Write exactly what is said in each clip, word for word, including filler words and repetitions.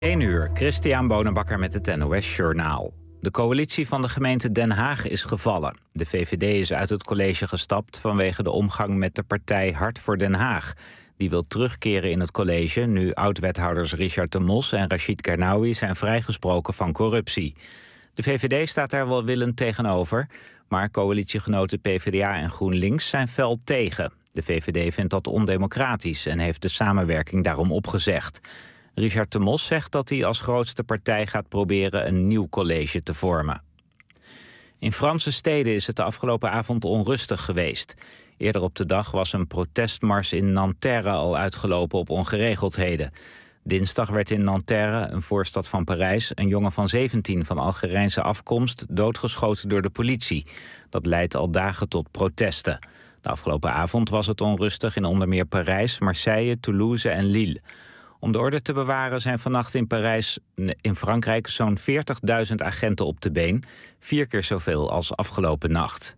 één uur, Christian Bonenbakker met het N O S Journaal. De coalitie van de gemeente Den Haag is gevallen. De V V D is uit het college gestapt vanwege de omgang met de partij Hart voor Den Haag. Die wil terugkeren in het college nu oud-wethouders Richard de Mos en Rachid Kernaoui zijn vrijgesproken van corruptie. De V V D staat daar welwillend tegenover, maar coalitiegenoten P v d A en GroenLinks zijn fel tegen. De V V D vindt dat ondemocratisch en heeft de samenwerking daarom opgezegd. Richard de Mos zegt dat hij als grootste partij gaat proberen een nieuw college te vormen. In Franse steden is het de afgelopen avond onrustig geweest. Eerder op de dag was een protestmars in Nanterre al uitgelopen op ongeregeldheden. Dinsdag werd in Nanterre, een voorstad van Parijs, een jongen van zeventien van Algerijnse afkomst doodgeschoten door de politie. Dat leidt al dagen tot protesten. De afgelopen avond was het onrustig in onder meer Parijs, Marseille, Toulouse en Lille. Om de orde te bewaren zijn vannacht in Parijs in Frankrijk zo'n veertigduizend agenten op de been. Vier keer zoveel als afgelopen nacht.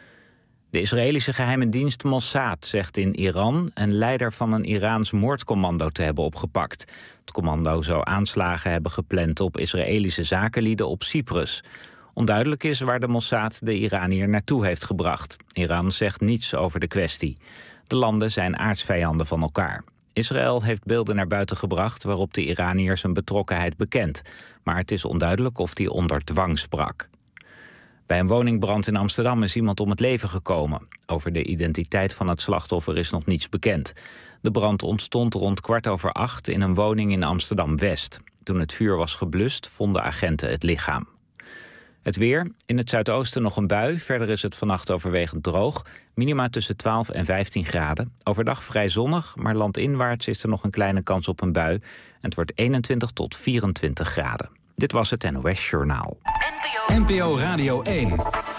De Israëlische geheime dienst Mossad zegt in Iran een leider van een Iraans moordcommando te hebben opgepakt. Het commando zou aanslagen hebben gepland op Israëlische zakenlieden op Cyprus. Onduidelijk is waar de Mossad de Iranier naartoe heeft gebracht. Iran zegt niets over de kwestie. De landen zijn aardsvijanden van elkaar. Israël heeft beelden naar buiten gebracht waarop de Iranier zijn betrokkenheid bekent. Maar het is onduidelijk of die onder dwang sprak. Bij een woningbrand in Amsterdam is iemand om het leven gekomen. Over de identiteit van het slachtoffer is nog niets bekend. De brand ontstond rond kwart over acht in een woning in Amsterdam-West. Toen het vuur was geblust, vonden agenten het lichaam. Het weer. In het zuidoosten nog een bui. Verder is het vannacht overwegend droog. Minima tussen twaalf en vijftien graden. Overdag vrij zonnig, maar landinwaarts is er nog een kleine kans op een bui. En het wordt eenentwintig tot vierentwintig graden. Dit was het N O S Journaal. N P O Radio één.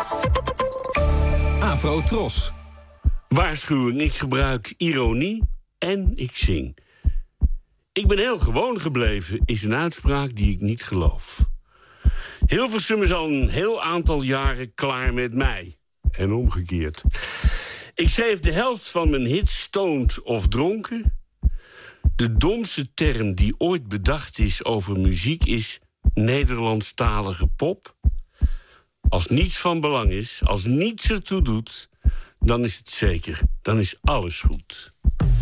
Afro Tros. Waarschuwing, ik gebruik ironie en ik zing. Ik ben heel gewoon gebleven, is een uitspraak die ik niet geloof. Hilversum is al een heel aantal jaren klaar met mij. En omgekeerd. Ik schreef de helft van mijn hits stoned of dronken. De domste term die ooit bedacht is over muziek is Nederlandstalige pop. Als niets van belang is, als niets ertoe doet, dan is het zeker. Dan is alles goed.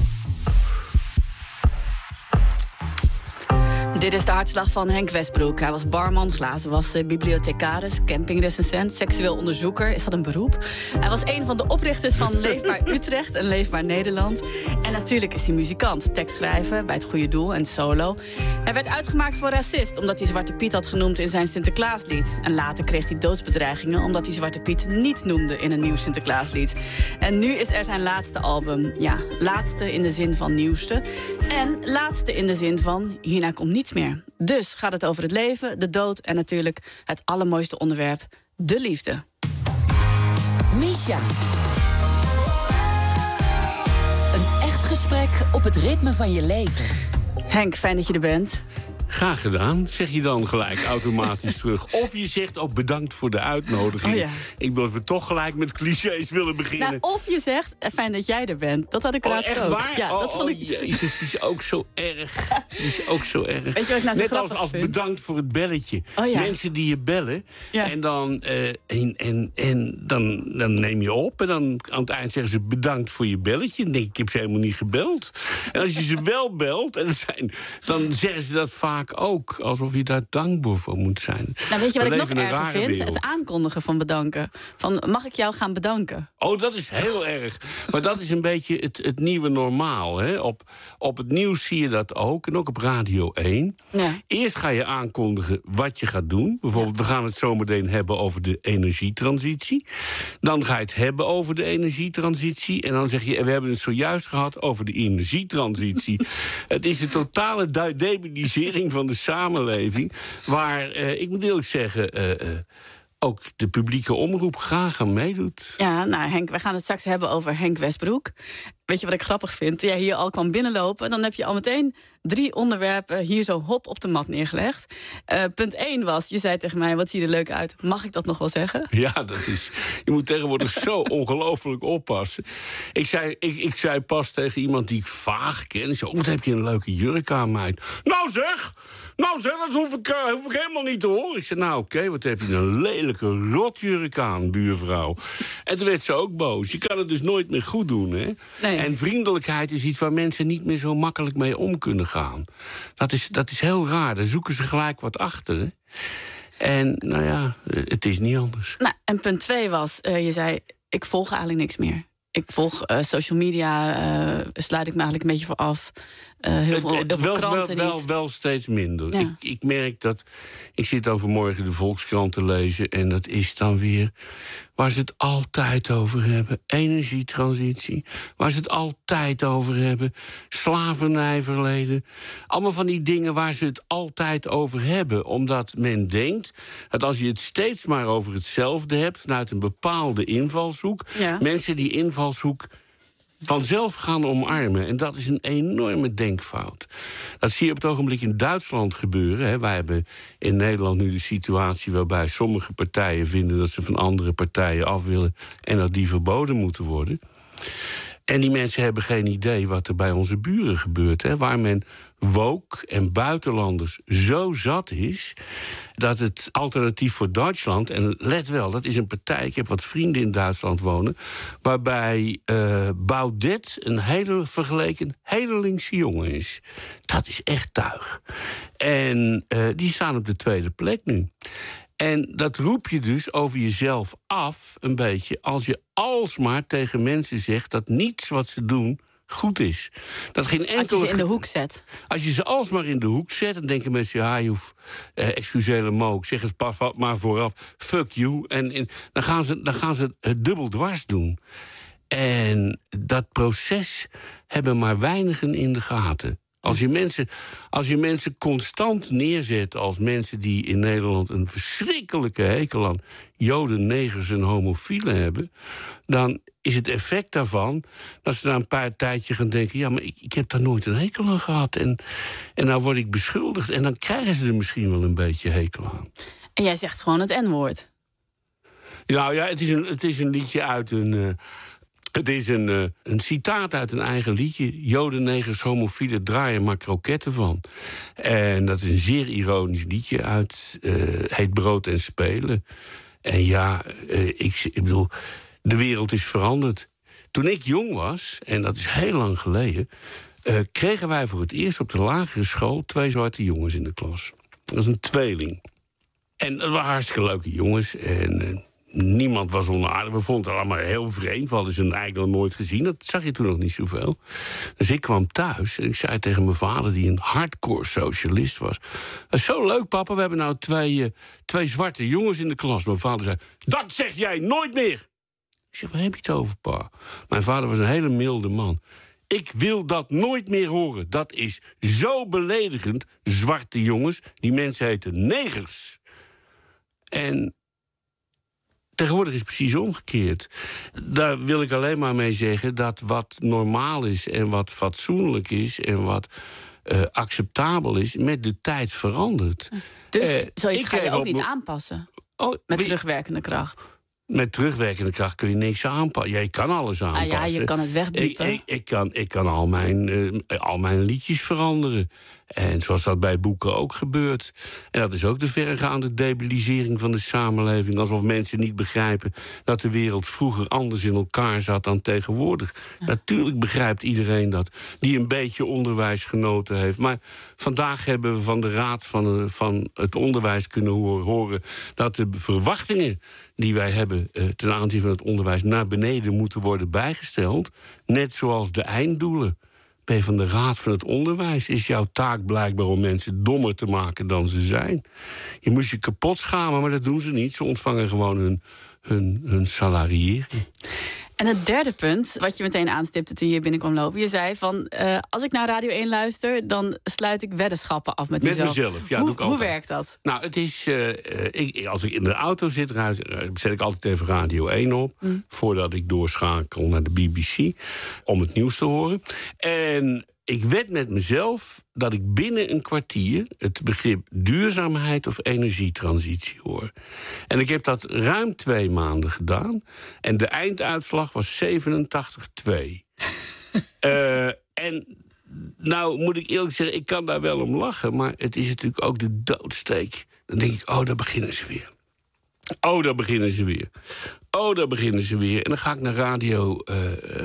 Dit is de hartslag van Henk Westbroek. Hij was barman, glazenwasser, bibliothecaris, campingrecensent, seksueel onderzoeker. Is dat een beroep? Hij was een van de oprichters van Leefbaar Utrecht en Leefbaar Nederland. En natuurlijk is hij muzikant, tekstschrijver bij Het Goede Doel en solo. Hij werd uitgemaakt voor racist omdat hij Zwarte Piet had genoemd in zijn Sinterklaaslied. En later kreeg hij doodsbedreigingen omdat hij Zwarte Piet niet noemde in een nieuw Sinterklaaslied. En nu is er zijn laatste album. Ja, laatste in de zin van nieuwste. En laatste in de zin van hierna komt niets meer. Dus gaat het over het leven, de dood en natuurlijk het allermooiste onderwerp, de liefde. Misha. Een echt gesprek op het ritme van je leven. Henk, fijn dat je er bent. Graag gedaan, zeg je dan gelijk automatisch terug. Of je zegt ook bedankt voor de uitnodiging. Oh ja. Ik wil dat we toch gelijk met clichés willen beginnen. Nou, of je zegt, fijn dat jij er bent. Dat had ik Oh, laatst echt ook. waar? Ja, oh, dat vond ik... oh, jezus, die is ook zo erg. Die is ook zo erg. Weet je wat ik nou zo Net als, grappig als vind? bedankt voor het belletje. Oh, ja. Mensen die je bellen. Ja. En, dan, uh, en, en, en dan, dan neem je op. En dan aan het eind zeggen ze bedankt voor je belletje. Dan denk ik, ik heb ze helemaal niet gebeld. En als je ze wel belt, en dat zijn, dan zeggen ze dat vaak ook. Alsof je daar dankbaar voor moet zijn. Nou, weet je wat We ik nog leven in een erger rare vind? wereld. Het aankondigen van bedanken. Van, mag ik jou gaan bedanken? Oh, dat is heel erg. Maar dat is een beetje het, het nieuwe normaal. Hè? Op, op het nieuws zie je dat ook. En ook op Radio één. Ja. Eerst ga je aankondigen wat je gaat doen. Bijvoorbeeld, we gaan het zometeen hebben over de energietransitie. Dan ga je het hebben over de energietransitie. En dan zeg je, we hebben het zojuist gehad over de energietransitie. Het is de totale du- demonisering van de samenleving. Waar, uh, ik moet eerlijk zeggen, uh, uh, ook de publieke omroep graag aan meedoet. Ja, nou Henk, we gaan het straks hebben over Henk Westbroek. Weet je wat ik grappig vind? Toen jij hier al kwam binnenlopen, dan heb je al meteen drie onderwerpen hier zo hop op de mat neergelegd. Uh, punt één was, je zei tegen mij, wat zie je er leuk uit? Mag ik dat nog wel zeggen? Ja, dat is... Je moet tegenwoordig zo ongelooflijk oppassen. Ik zei, ik, ik zei pas tegen iemand die ik vaag ken. Zo, wat heb je een leuke jurk aan, meid. Nou zeg, Nou zeg, dat hoef ik, uh, hoef ik helemaal niet te horen. Ik zei, nou oké, okay, wat heb je een lelijke rotjurk aan, buurvrouw. En toen werd ze ook boos. Je kan het dus nooit meer goed doen, hè? Nee. En vriendelijkheid is iets waar mensen niet meer zo makkelijk mee om kunnen gaan. Dat is, dat is heel raar, daar zoeken ze gelijk wat achter, hè? En nou ja, het is niet anders. Nou, en punt twee was, uh, je zei, ik volg eigenlijk niks meer. Ik volg uh, social media, uh, sluit ik me eigenlijk een beetje voor af. Uh, heel veel, heel veel wel, kranten wel, wel, niet. wel steeds minder. Ja. Ik, ik merk dat... Ik zit overmorgen de Volkskrant te lezen... en dat is dan weer waar ze het altijd over hebben. Energietransitie. Waar ze het altijd over hebben. Slavernijverleden. Allemaal van die dingen waar ze het altijd over hebben. Omdat men denkt dat als je het steeds maar over hetzelfde hebt... vanuit een bepaalde invalshoek... Ja. mensen die invalshoek vanzelf gaan omarmen. En dat is een enorme denkfout. Dat zie je op het ogenblik in Duitsland gebeuren. Hè. Wij hebben in Nederland nu de situatie waarbij sommige partijen vinden dat ze van andere partijen af willen en dat die verboden moeten worden. En die mensen hebben geen idee wat er bij onze buren gebeurt. Hè, waar men woke en buitenlanders zo zat is dat het alternatief voor Duitsland... en let wel, dat is een partij, ik heb wat vrienden in Duitsland wonen... waarbij uh, Baudet een hele vergeleken hele linkse jongen is. Dat is echt tuig. En uh, die staan op de tweede plek nu. En dat roep je dus over jezelf af, een beetje... als je alsmaar tegen mensen zegt dat niets wat ze doen goed is. Dat geen enkele... Als je ze in de hoek zet. Als je ze alsmaar in de hoek zet, dan denken mensen... ja, je hoeft, eh, excuseer me ook, zeg het pas maar vooraf... fuck you, en, en dan, gaan ze, dan gaan ze het dubbel dwars doen. En dat proces hebben maar weinigen in de gaten. Als je, mensen, als je mensen constant neerzet als mensen die in Nederland... een verschrikkelijke hekel aan Joden, negers en homofielen hebben... dan is het effect daarvan dat ze na een paar tijdje gaan denken... ja, maar ik, ik heb daar nooit een hekel aan gehad. En, en nou word ik beschuldigd. En dan krijgen ze er misschien wel een beetje hekel aan. En jij zegt gewoon het N-woord. Nou ja, het is een, het is een liedje uit een... Uh, Het is een, uh, een citaat uit een eigen liedje. Joden, negers, homofielen draaien maar kroketten van. En dat is een zeer ironisch liedje uit... Uh, heet Brood en Spelen. En ja, uh, ik, ik bedoel, de wereld is veranderd. Toen ik jong was, en dat is heel lang geleden... Uh, kregen wij voor het eerst op de lagere school... twee zwarte jongens in de klas. Dat was een tweeling. En dat waren hartstikke leuke jongens. En... Uh, Niemand was onaardig. We vonden het allemaal heel vreemd. We hadden ze eigenlijk nog nooit gezien. Dat zag je toen nog niet zoveel. Dus ik kwam thuis en ik zei tegen mijn vader... die een hardcore socialist was... zo leuk, papa, we hebben nou twee, uh, twee zwarte jongens in de klas. Mijn vader zei, dat zeg jij nooit meer! Ik zei, waar heb je het over, pa? Mijn vader was een hele milde man. Ik wil dat nooit meer horen. Dat is zo beledigend, zwarte jongens. Die mensen heten negers. En... tegenwoordig is het precies omgekeerd. Daar wil ik alleen maar mee zeggen dat wat normaal is... en wat fatsoenlijk is en wat uh, acceptabel is... met de tijd verandert. Dus uh, zoiets ga je ook op... niet aanpassen? Oh, met wie... terugwerkende kracht? Met terugwerkende kracht kun je niks aanpassen. Ja, je kan alles aanpassen. Ah ja, je kan het wegbiepen. Ik, ik, ik, kan, ik kan al mijn, uh, al mijn liedjes veranderen. En zoals dat bij boeken ook gebeurt. En dat is ook de verregaande debilisering van de samenleving. Alsof mensen niet begrijpen dat de wereld vroeger anders in elkaar zat dan tegenwoordig. Ja. Natuurlijk begrijpt iedereen dat, die een beetje onderwijs genoten heeft. Maar vandaag hebben we van de Raad van, van het Onderwijs kunnen horen... dat de verwachtingen die wij hebben uh, ten aanzien van het onderwijs... naar beneden moeten worden bijgesteld. Net zoals de einddoelen. Van de Raad van het Onderwijs is jouw taak blijkbaar om mensen dommer te maken dan ze zijn. Je moest je kapot schamen, maar dat doen ze niet. Ze ontvangen gewoon hun, hun, hun salariering. En het derde punt, wat je meteen aanstipte toen je binnenkwam lopen... je zei van, uh, als ik naar Radio één luister... dan sluit ik weddenschappen af met, met mezelf. Met mezelf, ja. Hoe, doe ik hoe werkt dat? Nou, het is... Uh, ik, als ik in de auto zit, zet ik altijd even Radio één op... Mm. voordat ik doorschakel naar de B B C... om het nieuws te horen. En... ik wed met mezelf dat ik binnen een kwartier... het begrip duurzaamheid of energietransitie hoor. En ik heb dat ruim twee maanden gedaan. En de einduitslag was zevenentachtig twee. uh, en nou, moet ik eerlijk zeggen, ik kan daar wel om lachen. Maar het is natuurlijk ook de doodsteek. Dan denk ik, oh, daar beginnen ze weer. Oh, daar beginnen ze weer. Oh, daar beginnen ze weer. En dan ga ik naar Radio, uh,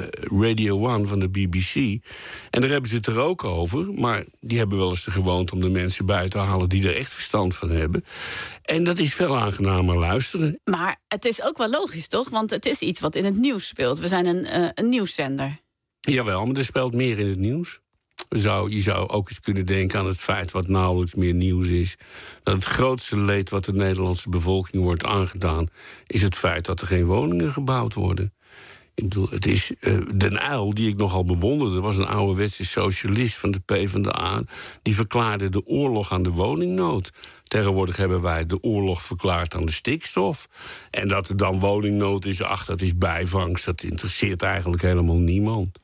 Radio One van de B B C. En daar hebben ze het er ook over. Maar die hebben wel eens de gewoonte om de mensen buiten te halen die er echt verstand van hebben. En dat is veel aangenamer luisteren. Maar het is ook wel logisch, toch? Want het is iets wat in het nieuws speelt. We zijn een, uh, een nieuwszender. Jawel, maar er speelt meer in het nieuws. Je zou, je zou ook eens kunnen denken aan het feit wat nauwelijks meer nieuws is. Dat het grootste leed wat de Nederlandse bevolking wordt aangedaan, is het feit dat er geen woningen gebouwd worden. Ik bedoel, het is uh, Den Uyl, die ik nogal bewonderde, was een ouderwetse socialist van de PvdA. Die verklaarde de oorlog aan de woningnood. Tegenwoordig hebben wij de oorlog verklaard aan de stikstof. En dat er dan woningnood is, ach, dat is bijvangst. Dat interesseert eigenlijk helemaal niemand.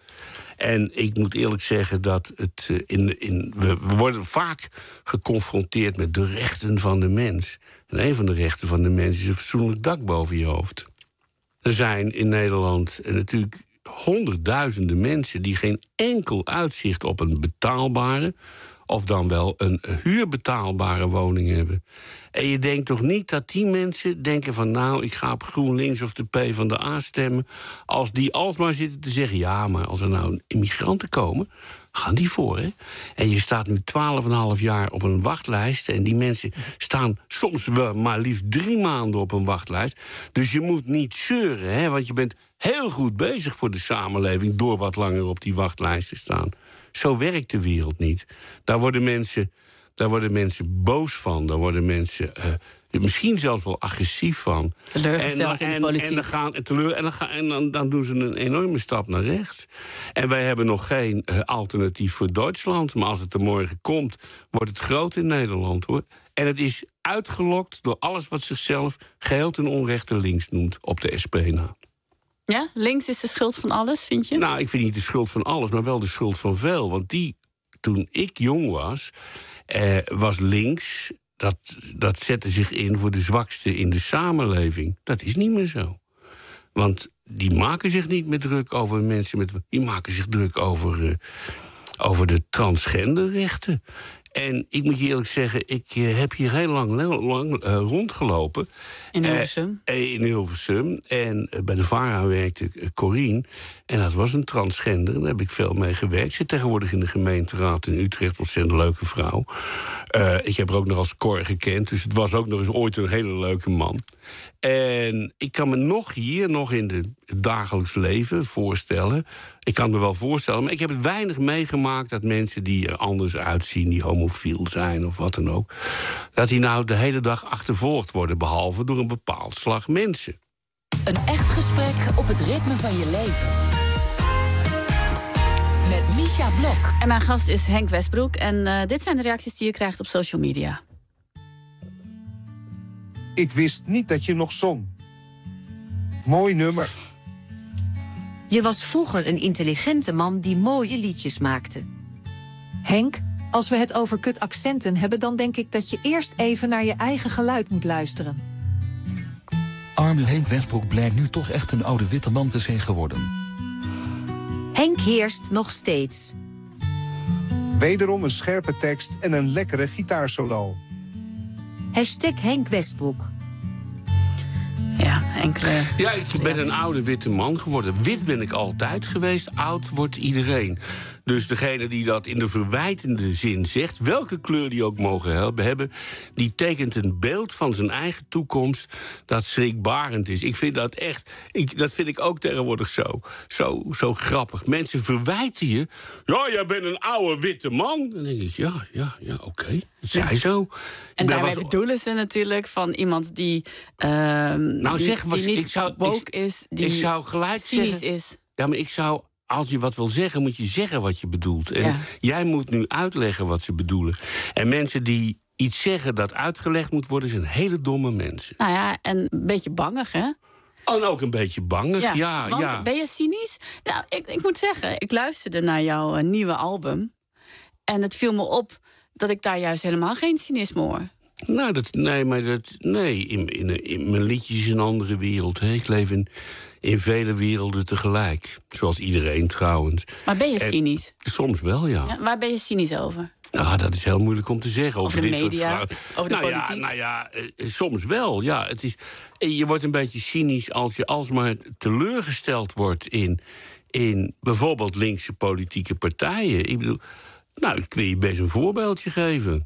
En ik moet eerlijk zeggen dat het in, in, we, we worden vaak geconfronteerd met de rechten van de mens. En een van de rechten van de mens is een fatsoenlijk dak boven je hoofd. Er zijn in Nederland natuurlijk honderdduizenden mensen die geen enkel uitzicht op een betaalbare, of dan wel een huurbetaalbare woning hebben. En je denkt toch niet dat die mensen denken van, nou, ik ga op GroenLinks of de PvdA stemmen, als die alsmaar zitten te zeggen, ja, maar als er nou immigranten komen, gaan die voor, hè? En je staat nu twaalf en een half jaar op een wachtlijst, en die mensen staan soms wel maar liefst drie maanden op een wachtlijst. Dus je moet niet zeuren, hè? Want je bent heel goed bezig voor de samenleving door wat langer op die wachtlijst te staan. Zo werkt de wereld niet. Daar worden mensen, daar worden mensen boos van. Daar worden mensen uh, misschien zelfs wel agressief van. Teleurgesteld in de politiek. En, dan, gaan, en, teleur, en, dan, gaan, en dan, dan doen ze een enorme stap naar rechts. En wij hebben nog geen uh, alternatief voor Duitsland. Maar als het er morgen komt, wordt het groot in Nederland, hoor. En het is uitgelokt door alles wat zichzelf geheel ten onrechte links noemt op de S P na. Ja, links is de schuld van alles, vind je? Nou, ik vind niet de schuld van alles, maar wel de schuld van veel. Want die, toen ik jong was, eh, was links, dat, dat zette zich in voor de zwakste in de samenleving. Dat is niet meer zo. Want die maken zich niet meer druk over mensen met, die maken zich druk over, uh, over de transgenderrechten. En ik moet je eerlijk zeggen, ik uh, heb hier heel lang, heel lang uh, rondgelopen. In Hilversum? Uh, in Hilversum. En uh, bij de VARA werkte uh, Corine. En dat was een transgender. Daar heb ik veel mee gewerkt. Ze zit tegenwoordig in de gemeenteraad in Utrecht. Ontzettend leuke vrouw. Uh, ik heb haar ook nog als Cor gekend. Dus het was ook nog eens ooit een hele leuke man. En ik kan me nog hier, nog in de, het dagelijks leven voorstellen. Ik kan me wel voorstellen, maar ik heb het weinig meegemaakt dat mensen die er anders uitzien, die homofiel zijn of wat dan ook, dat die nou de hele dag achtervolgd worden, behalve door een bepaald slag mensen. Een echt gesprek op het ritme van je leven. Met Misha Blok. En mijn gast is Henk Westbroek. En uh, dit zijn de reacties die je krijgt op social media. Ik wist niet dat je nog zong. Mooi nummer. Je was vroeger een intelligente man die mooie liedjes maakte. Henk, als we het over kutaccenten hebben, dan denk ik dat je eerst even naar je eigen geluid moet luisteren. Arme Henk Westbroek blijkt nu toch echt een oude witte man te zijn geworden. Henk heerst nog steeds. Wederom een scherpe tekst en een lekkere gitaarsolo. Hashtag Henk Westbroek. Ja, enkele... Ja, ik ben een oude witte man geworden. Wit ben ik altijd geweest, oud wordt iedereen. Dus degene die dat in de verwijtende zin zegt, welke kleur die ook mogen hebben, die tekent een beeld van zijn eigen toekomst dat schrikbarend is. Ik vind dat echt, ik, dat vind ik ook tegenwoordig zo, zo, zo grappig. Mensen verwijten je, ja, jij bent een oude witte man. Dan denk ik, ja, ja, ja, oké, okay. Het zij zo. En daarmee was... bedoelen ze natuurlijk van iemand die, uh, nou, die, zeg, was, die niet ik zou, woke ik, is, die ik zou gelijk cynisch zeggen, is. Ja, maar ik zou, als je wat wil zeggen, moet je zeggen wat je bedoelt. En ja. Jij moet nu uitleggen wat ze bedoelen. En mensen die iets zeggen dat uitgelegd moet worden, zijn hele domme mensen. Nou ja, en een beetje bangig, hè? En ook een beetje bangig, ja. ja, want, ja. Ben je cynisch? Nou, ik, ik moet zeggen, ik luisterde naar jouw uh, nieuwe album. En het viel me op dat ik daar juist helemaal geen cynisme hoor. Nou, dat, nee, maar dat, nee, in, in, in mijn liedjes is een andere wereld. Hè. Ik leef in, in vele werelden tegelijk. Zoals iedereen trouwens. Maar ben je en, cynisch? Soms wel, ja. ja. Waar ben je cynisch over? Nou, dat is heel moeilijk om te zeggen. Over, over de dit media, soort over de nou politiek? Ja, nou ja, eh, soms wel. Ja, het is, je wordt een beetje cynisch als je alsmaar teleurgesteld wordt in, in bijvoorbeeld linkse politieke partijen. Ik bedoel, nou, ik wil je best een voorbeeldje geven.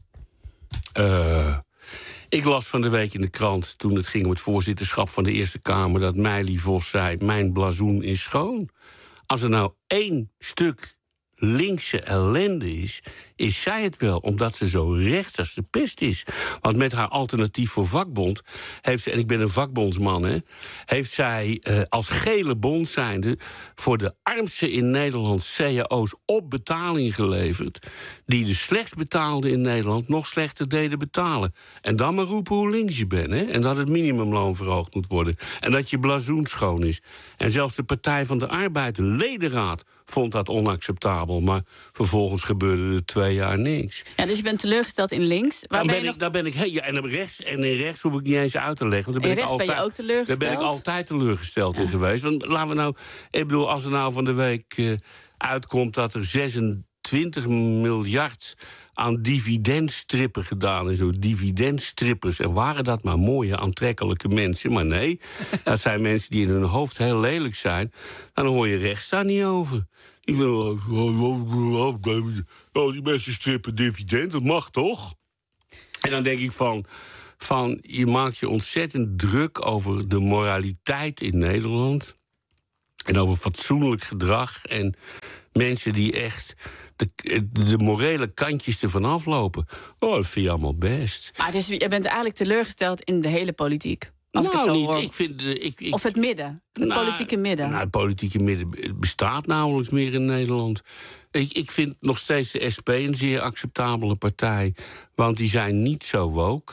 Uh, ik las van de week in de krant, toen het ging om het voorzitterschap van de Eerste Kamer, dat Meili Vos zei, mijn blazoen is schoon. Als er nou één stuk linkse ellende is, is zij het wel, omdat ze zo rechts als de pest is. Want met haar alternatief voor vakbond heeft ze, en ik ben een vakbondsman, hè, heeft zij uh, als gele bond zijnde voor de armsten in Nederland C A O's op betaling geleverd, die de slechtst betaalden in Nederland nog slechter deden betalen. En dan maar roepen hoe links je bent, hè, en dat het minimumloon verhoogd moet worden. En dat je blazoen schoon is. En zelfs de Partij van de Arbeid, de ledenraad, vond dat onacceptabel. Maar vervolgens gebeurde er twee jaar niks. Ja, dus je bent teleurgesteld in links. Waar dan ben ben je ik, nog... dan ben ik hey, ja, en op rechts en in rechts hoef ik niet eens uit te leggen. Want In ben rechts ik altijd, ben je ook teleurgesteld? Daar ben ik altijd teleurgesteld ja. in geweest. Want laten we nou, ik bedoel, als er nou van de week uh, uitkomt dat er zesentwintig miljard aan dividendstrippen gedaan is, door dividendstrippers. En waren dat maar mooie, aantrekkelijke mensen. Maar nee, dat zijn mensen die in hun hoofd heel lelijk zijn. Dan hoor je rechts daar niet over. Die wil, oh, die mensen strippen dividend, dat mag toch? En dan denk ik van, van, je maakt je ontzettend druk over de moraliteit in Nederland. En over fatsoenlijk gedrag. En mensen die echt de, de morele kantjes ervan aflopen. Oh, dat vind je allemaal best. Maar dus je bent eigenlijk teleurgesteld in de hele politiek? Als nou, ik het zo niet. hoor. Ik vind, ik, ik, of het midden? Het nou, politieke midden? Nou, het politieke midden bestaat nauwelijks meer in Nederland. Ik, ik vind nog steeds de S P een zeer acceptabele partij. Want die zijn niet zo woke.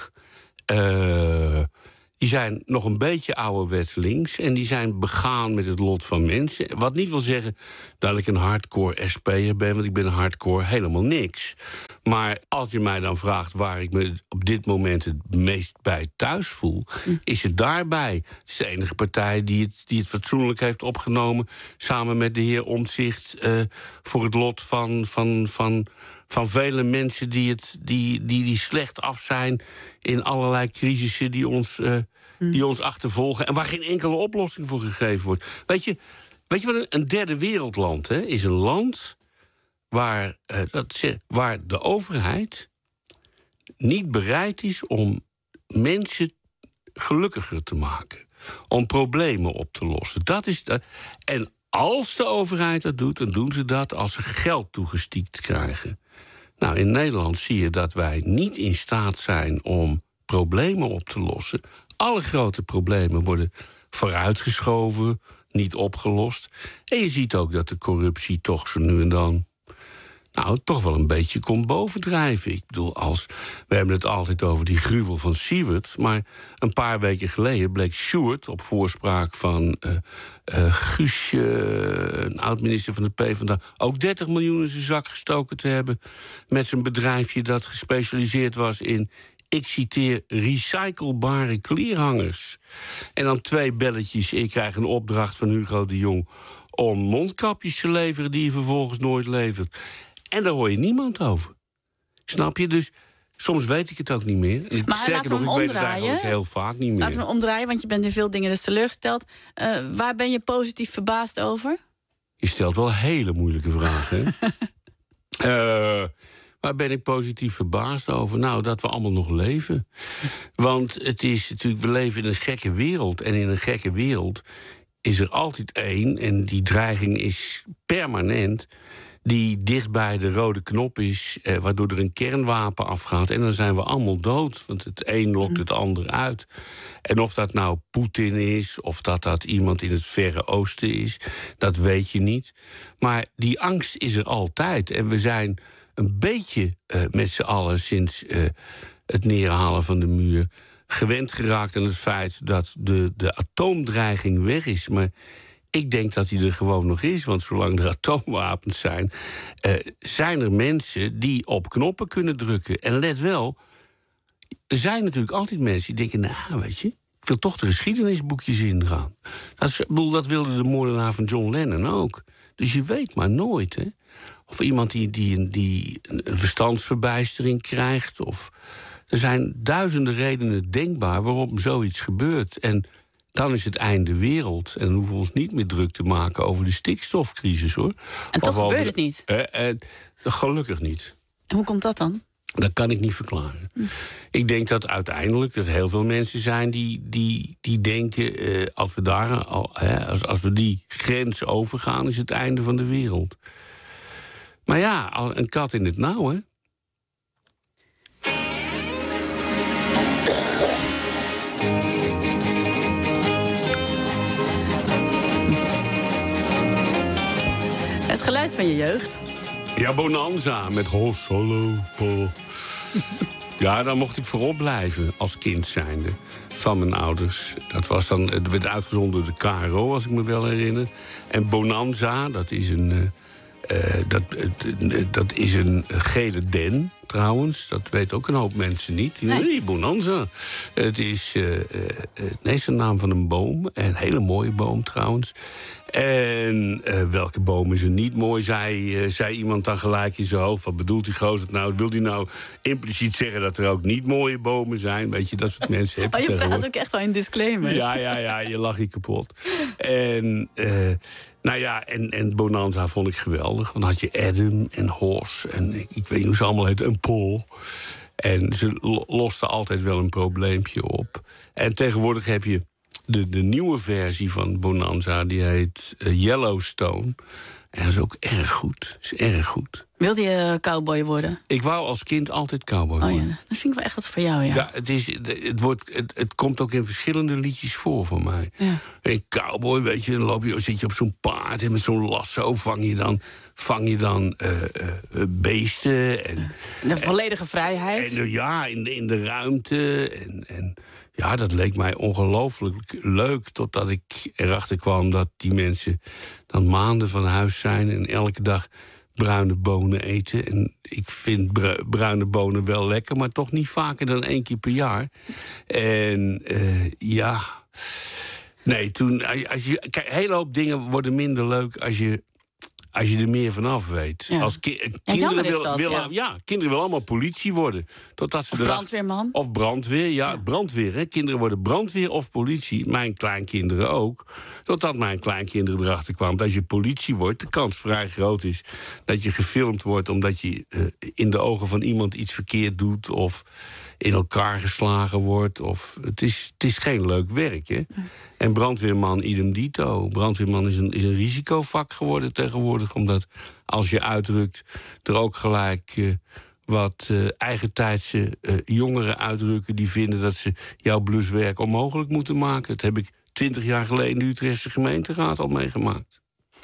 Uh, die zijn nog een beetje ouderwets links. En die zijn begaan met het lot van mensen. Wat niet wil zeggen dat ik een hardcore S P'er ben. Want ik ben hardcore helemaal niks. Maar als je mij dan vraagt waar ik me op dit moment het meest bij thuis voel, hm. is het daarbij. Het is de enige partij die het, die het fatsoenlijk heeft opgenomen, samen met de heer Omtzigt, uh, voor het lot van, van, van, van vele mensen die, het, die, die, die slecht af zijn in allerlei crisissen die ons, uh, hm. die ons achtervolgen en waar geen enkele oplossing voor gegeven wordt. Weet je, weet je wat een derde wereldland hè, is? Een land Waar, uh, dat, waar de overheid niet bereid is om mensen gelukkiger te maken. Om problemen op te lossen. Dat is dat. En als de overheid dat doet, dan doen ze dat als ze geld toegestiekt krijgen. Nou, in Nederland zie je dat wij niet in staat zijn om problemen op te lossen. Alle grote problemen worden vooruitgeschoven, niet opgelost. En je ziet ook dat de corruptie toch zo nu en dan nou, toch wel een beetje komt bovendrijven. Ik bedoel, als, we hebben het altijd over die gruwel van Siewert, maar een paar weken geleden bleek Sjoerd op voorspraak van uh, uh, Guusje, een oud-minister van de PvdA, ook dertig miljoen in zijn zak gestoken te hebben met zijn bedrijfje dat gespecialiseerd was in, ik citeer, recyclebare kleerhangers. En dan twee belletjes, ik krijg een opdracht van Hugo de Jong om mondkapjes te leveren die je vervolgens nooit levert. En daar hoor je niemand over. Snap je? Dus soms weet ik het ook niet meer. Maar Sterker nog, ik weet het eigenlijk heel vaak niet meer. Laten we omdraaien, want je bent in veel dingen dus teleurgesteld. Uh, waar ben je positief verbaasd over? Je stelt wel hele moeilijke vragen. uh, waar ben ik positief verbaasd over? Nou, dat we allemaal nog leven. Want het is natuurlijk, we leven in een gekke wereld. En in een gekke wereld is er altijd één, en die dreiging is permanent, die dicht bij de rode knop is, eh, waardoor er een kernwapen afgaat. En dan zijn we allemaal dood, want het een lokt het ander uit. En of dat nou Poetin is, of dat dat iemand in het Verre Oosten is, dat weet je niet. Maar die angst is er altijd. En we zijn een beetje uh, met z'n allen sinds uh, het neerhalen van de muur gewend geraakt aan het feit dat de, de atoomdreiging weg is. Maar ik denk dat die er gewoon nog is, want zolang er atoomwapens zijn, uh, zijn er mensen die op knoppen kunnen drukken. En let wel, er zijn natuurlijk altijd mensen die denken... nou, weet je, ik wil toch de geschiedenisboekjes ingaan. Dat, is, bedoel, dat wilde de moordenaar van John Lennon ook. Dus je weet maar nooit, hè. Of iemand die, die, een, die een verstandsverbijstering krijgt. Of, er zijn duizenden redenen denkbaar waarom zoiets gebeurt. En dan is het einde wereld. En dan hoeven we ons niet meer druk te maken over de stikstofcrisis, hoor. En toch of gebeurt de, het niet? Eh, eh, gelukkig niet. En hoe komt dat dan? Dat kan ik niet verklaren. Hm. Ik denk dat uiteindelijk er heel veel mensen zijn die, die, die denken... Eh, als, we daar, al, hè, als, als we die grens overgaan, is het einde van de wereld. Maar ja, een kat in het nauw, hè? Het geluid van je jeugd. Ja, Bonanza met Hos, hallo, po. Ja, daar mocht ik voorop blijven als kind zijnde van mijn ouders. Dat was dan, het werd uitgezonden door de K R O, als ik me wel herinner. En Bonanza, dat is een, uh, uh, dat, uh, dat is een gele den, trouwens. Dat weten ook een hoop mensen niet. Nee, nee Bonanza. Het is, uh, uh, uh, nee, is de naam van een boom. Een hele mooie boom, trouwens. En uh, welke boom is er niet mooi, zei, uh, zei iemand dan gelijk in zijn hoofd. Wat bedoelt die gozer nou? Wil die nou impliciet zeggen dat er ook niet mooie bomen zijn? Weet je, dat soort mensen heb je Oh, je praat ook echt al in disclaimers. Ja, ja, ja, je lag je kapot. En, uh, nou ja, en, en Bonanza vond ik geweldig. Dan had je Adam en Hos en ik, ik weet niet hoe ze allemaal heet, en Paul. En ze losten altijd wel een probleempje op. En tegenwoordig heb je De, de nieuwe versie van Bonanza, die heet uh, Yellowstone. En dat is ook erg goed. Is erg goed. Wilde je cowboy worden? Ik wou als kind altijd cowboy worden. Oh ja, dat vind ik wel echt wat voor jou, ja. Ja, het, is, het, wordt, het, het komt ook in verschillende liedjes voor van mij. Ja. En cowboy, weet je, dan loop je, zit je op zo'n paard en met zo'n lasso vang je dan, vang je dan uh, uh, beesten. En, de volledige en, vrijheid. En, ja, in de, in de ruimte. En, en ja, dat leek mij ongelooflijk leuk, totdat ik erachter kwam dat die mensen dan maanden van huis zijn en elke dag bruine bonen eten. En ik vind bruine bonen wel lekker, maar toch niet vaker dan één keer per jaar. En uh, ja, nee, toen, als je, kijk, een hele hoop dingen worden minder leuk als je Als je er meer vanaf weet. Ja. Als ki- ja, kinderen willen, dat, willen, ja. ja, kinderen willen allemaal politie worden. Totdat ze of erachter, brandweerman. Of brandweer, ja, ja. brandweer. Hè. Kinderen worden brandweer of politie. Mijn kleinkinderen ook. Totdat mijn kleinkinderen erachter kwamen dat als je politie wordt, de kans vrij groot is dat je gefilmd wordt omdat je uh, in de ogen van iemand iets verkeerd doet of in elkaar geslagen wordt. Of, het, is, het is geen leuk werk, hè? En brandweerman, idem dito. Brandweerman is een, is een risicovak geworden tegenwoordig, omdat als je uitrukt er ook gelijk uh, wat uh, eigentijdse uh, jongeren uitrukken die vinden dat ze jouw bluswerk onmogelijk moeten maken. Dat heb ik twintig jaar geleden in de Utrechtse gemeenteraad al meegemaakt.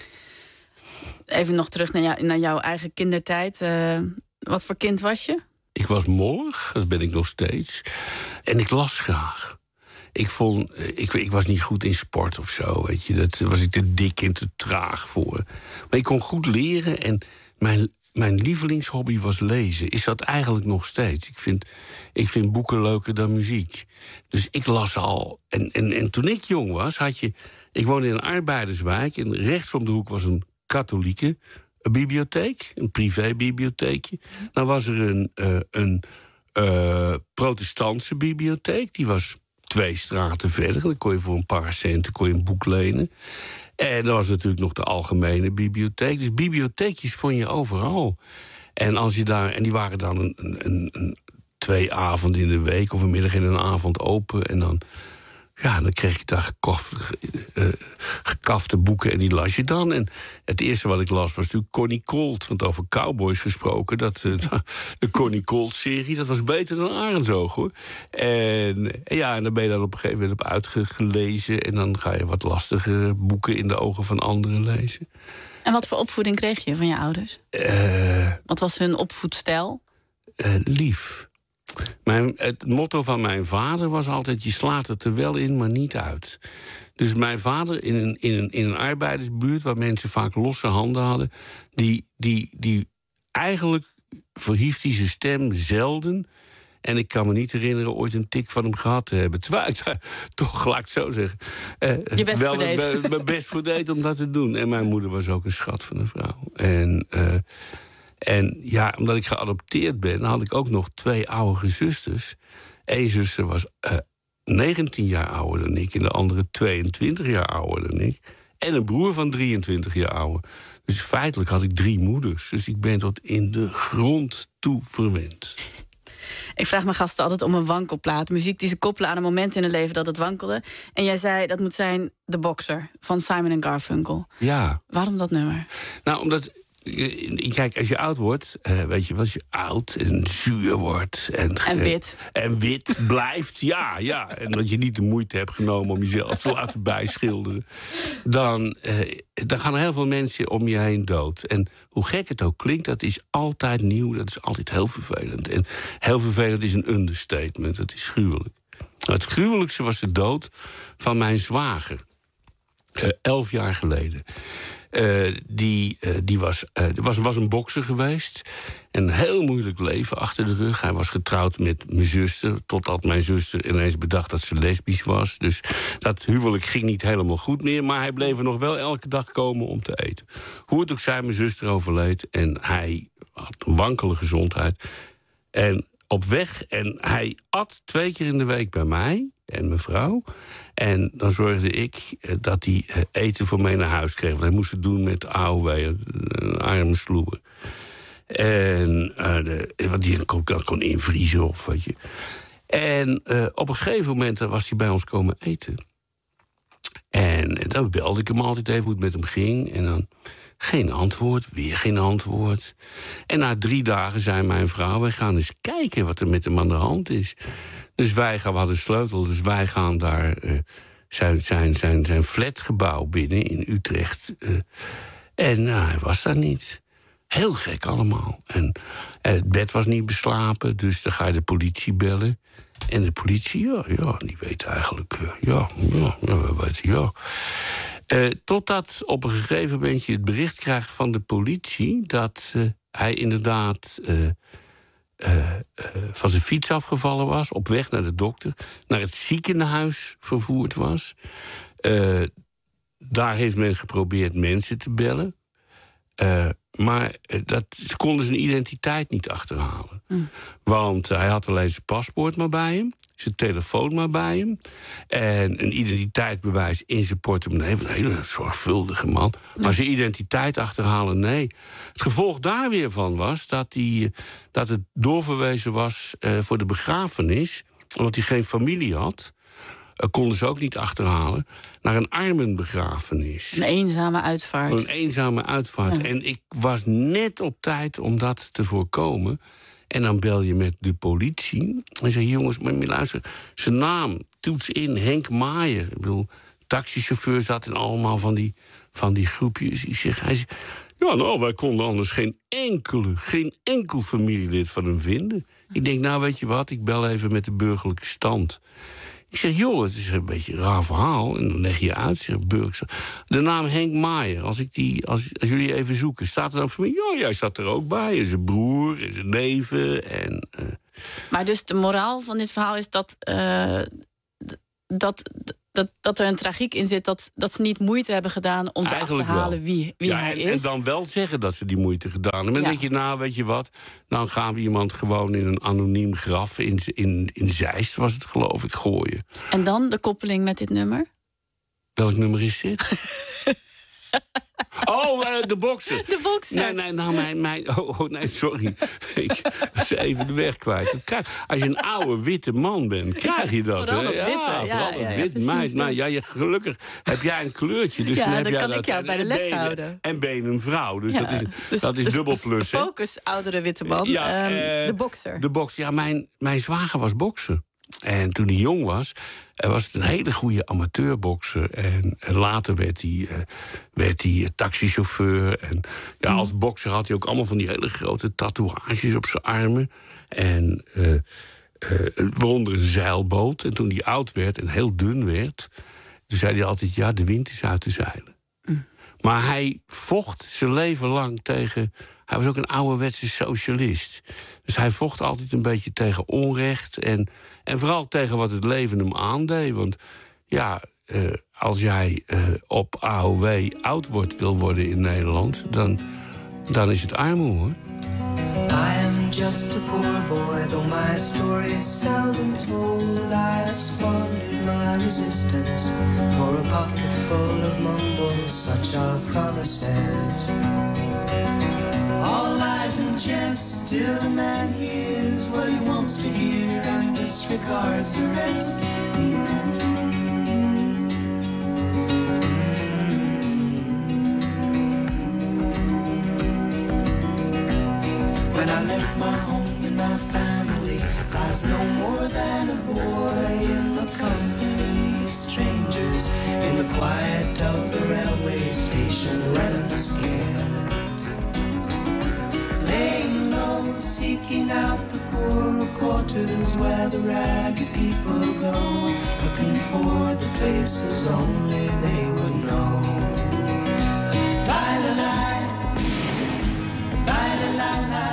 Even nog terug naar, jou, naar jouw eigen kindertijd. Uh, wat voor kind was je? Ik was mollig, dat ben ik nog steeds. En ik las graag. Ik, vond, ik, ik was niet goed in sport of zo, weet je. Daar was ik te dik en te traag voor. Maar ik kon goed leren en mijn, mijn lievelingshobby was lezen. Is dat eigenlijk nog steeds. Ik vind, ik vind boeken leuker dan muziek. Dus ik las al. En, en, en toen ik jong was, had je... Ik woonde in een arbeiderswijk en rechts om de hoek was een katholieke een bibliotheek, een privébibliotheekje. Dan was er een, uh, een uh, protestantse bibliotheek. Die was twee straten verder. Dan kon je voor een paar centen kon je een boek lenen. En dan was natuurlijk nog de algemene bibliotheek. Dus bibliotheekjes vond je overal. En, als je daar, en die waren dan een, een, een, twee avonden in de week of een middag en een avond open. En dan... Ja, dan kreeg je daar gekafte, uh, gekafte boeken en die las je dan. En het eerste wat ik las was natuurlijk Connie Colt. Want over cowboys gesproken, dat, uh, de Connie Colt-serie... dat was beter dan Arendsoog, hoor. En, en ja, en dan ben je dan op een gegeven moment op uitgelezen... en dan ga je wat lastige boeken in de ogen van anderen lezen. En wat voor opvoeding kreeg je van je ouders? Uh, wat was hun opvoedstijl? Uh, lief. Mijn, het motto van mijn vader was altijd... je slaat het er wel in, maar niet uit. Dus mijn vader in een, in een, in een arbeidersbuurt... waar mensen vaak losse handen hadden... die, die, die eigenlijk verhief hij zijn stem zelden... En ik kan me niet herinneren ooit een tik van hem gehad te hebben. Terwijl ik daar toch, laat ik het zo zeggen... Uh, Je best wel verdeed. mijn best voor deed om dat te doen. En mijn moeder was ook een schat van een vrouw. En, uh, en ja, omdat ik geadopteerd ben... had ik ook nog twee oudere zusters. Eén zuster was uh, negentien jaar ouder dan ik... en de andere tweeëntwintig jaar ouder dan ik. En een broer van drieëntwintig jaar ouder. Dus feitelijk had ik drie moeders. Dus ik ben tot in de grond toe verwend. Ik vraag mijn gasten altijd om een wankelplaat. Muziek die ze koppelen aan een moment in hun leven dat het wankelde. En jij zei, dat moet zijn De Boxer van Simon en Garfunkel. Ja. Waarom dat nummer? Nou, omdat... Kijk, als je oud wordt, uh, weet je, als je oud en zuur wordt... En, en wit. En, en wit blijft, ja, ja. En dat je niet de moeite hebt genomen om jezelf te laten bijschilderen... Dan, uh, dan gaan er heel veel mensen om je heen dood. En hoe gek het ook klinkt, dat is altijd nieuw. Dat is altijd heel vervelend. En heel vervelend is een understatement, dat is gruwelijk. Nou, het gruwelijkste was de dood van mijn zwager. Uh, elf jaar geleden. Uh, die uh, die was, uh, was, was een bokser geweest. Een heel moeilijk leven achter de rug. Hij was getrouwd met mijn zuster. Totdat mijn zuster ineens bedacht dat ze lesbisch was. Dus dat huwelijk ging niet helemaal goed meer. Maar hij bleef er nog wel elke dag komen om te eten. Hoe het ook zij, mijn zuster overleed. En hij had een wankele gezondheid. En op weg. En hij at twee keer in de week bij mij en mijn vrouw. En dan zorgde ik dat hij eten voor mij naar huis kreeg. Want hij moest het doen met A O W, een arme sloeber. En uh, de, wat hij kon, kon invriezen of weet je. En uh, op een gegeven moment was hij bij ons komen eten. En dan belde ik hem altijd even hoe het met hem ging. En dan geen antwoord, weer geen antwoord. En na drie dagen zei mijn vrouw, wij gaan eens kijken wat er met hem aan de hand is. Dus wij gaan, we hadden een sleutel, dus wij gaan daar uh, zijn, zijn, zijn, zijn flatgebouw binnen in Utrecht. Uh, en nou, hij was daar niet. Heel gek allemaal. En uh, het bed was niet beslapen, dus dan ga je de politie bellen. En de politie, ja, ja die weet eigenlijk, uh, ja, ja, ja, we weten, ja. Uh, totdat op een gegeven moment je het bericht krijgt van de politie dat uh, hij inderdaad uh, uh, uh, van zijn fiets afgevallen was, op weg naar de dokter, naar het ziekenhuis vervoerd was. Uh, daar heeft men geprobeerd mensen te bellen. Uh, maar uh, dat, ze konden zijn identiteit niet achterhalen. Mm. Want uh, hij had alleen zijn paspoort maar bij hem, zijn telefoon maar bij hem en een identiteitsbewijs in zijn portemonnee. Een hele zorgvuldige man. Mm. Maar zijn identiteit achterhalen, nee. Het gevolg daar weer van was dat, hij, dat het doorverwezen was uh, voor de begrafenis, omdat hij geen familie had. Uh, konden ze ook niet achterhalen, naar een armenbegrafenis. Een eenzame uitvaart. Een eenzame uitvaart. Ja. En ik was net op tijd om dat te voorkomen. En dan bel je met de politie. En zeg je, jongens, maar luister, zijn naam, toets in, Henk Maier. Ik bedoel, taxichauffeur zat in allemaal van die, van die groepjes. Ik zeg, hij zegt, ja, nou, wij konden anders geen enkele, geen enkel familielid van hem vinden. Ik denk, nou, weet je wat, ik bel even met de burgerlijke stand. Ik zeg, joh, het is een beetje een raar verhaal. En dan leg je uit, zeg Burks. De naam Henk Maier, als, ik die, als, als jullie even zoeken, staat er dan voor mij? Ja, jij zat er ook bij. En zijn broer, en zijn neven. En, uh... Maar dus de moraal van dit verhaal is dat, uh, dat, dat, dat er een tragiek in zit, dat, dat ze niet moeite hebben gedaan om te achterhalen wie, wie ja, hij en, is. En dan wel zeggen dat ze die moeite gedaan hebben. Dan ja. denk je, nou, weet je wat, dan gaan we iemand gewoon in een anoniem graf in, in, in Zeist, was het geloof ik, gooien. En dan de koppeling met dit nummer? Welk nummer is dit? Oh, uh, de bokser. De bokser. Nee, nee, nou, mijn... mijn oh, oh, nee, sorry. Ik was even de weg kwijt. Dat krijg, als je een oude witte man bent, krijg je dat. Vooral hè? dat witte. Ja, ja, vooral ja, dat ja, wit. Ja, maar, maar ja, je, gelukkig heb jij een kleurtje. Dus ja, dan, heb dan jij kan dat, ik jou bij de les ben, houden. En ben je een vrouw. Dus ja, dat is, dus, dat is dus dubbel plus. Focus, oudere witte man. Ja, um, uh, de bokser. De bokser. Ja, mijn, mijn zwager was bokser. En toen hij jong was, was het een hele goede amateurbokser. En, en later werd hij, uh, werd hij taxichauffeur. En ja, als bokser had hij ook allemaal van die hele grote tatoeages op zijn armen. En uh, uh, waaronder een zeilboot. En toen hij oud werd en heel dun werd, toen zei hij altijd, ja, de wind is uit de zeilen. Mm. Maar hij vocht zijn leven lang tegen... hij was ook een ouderwetse socialist. Dus hij vocht altijd een beetje tegen onrecht. En, en vooral tegen wat het leven hem aandeed. Want ja, uh, als jij uh, op A O W oud wordt, wil worden in Nederland... dan, dan is het armoede, hoor. I am just a poor boy, though my story is seldom told. I squandered my resistance for a pocket full of mumbles, such are promises. All lies and jest, still the man hears what he wants to hear and disregards the rest. When I left my home and my family, I was no more than a boy in the company of strangers, in the quiet of the railway station, running scared. Laying low, seeking out the poorer quarters where the ragged people go, looking for the places only they would know. Bye-la-la, bye-la-la-la.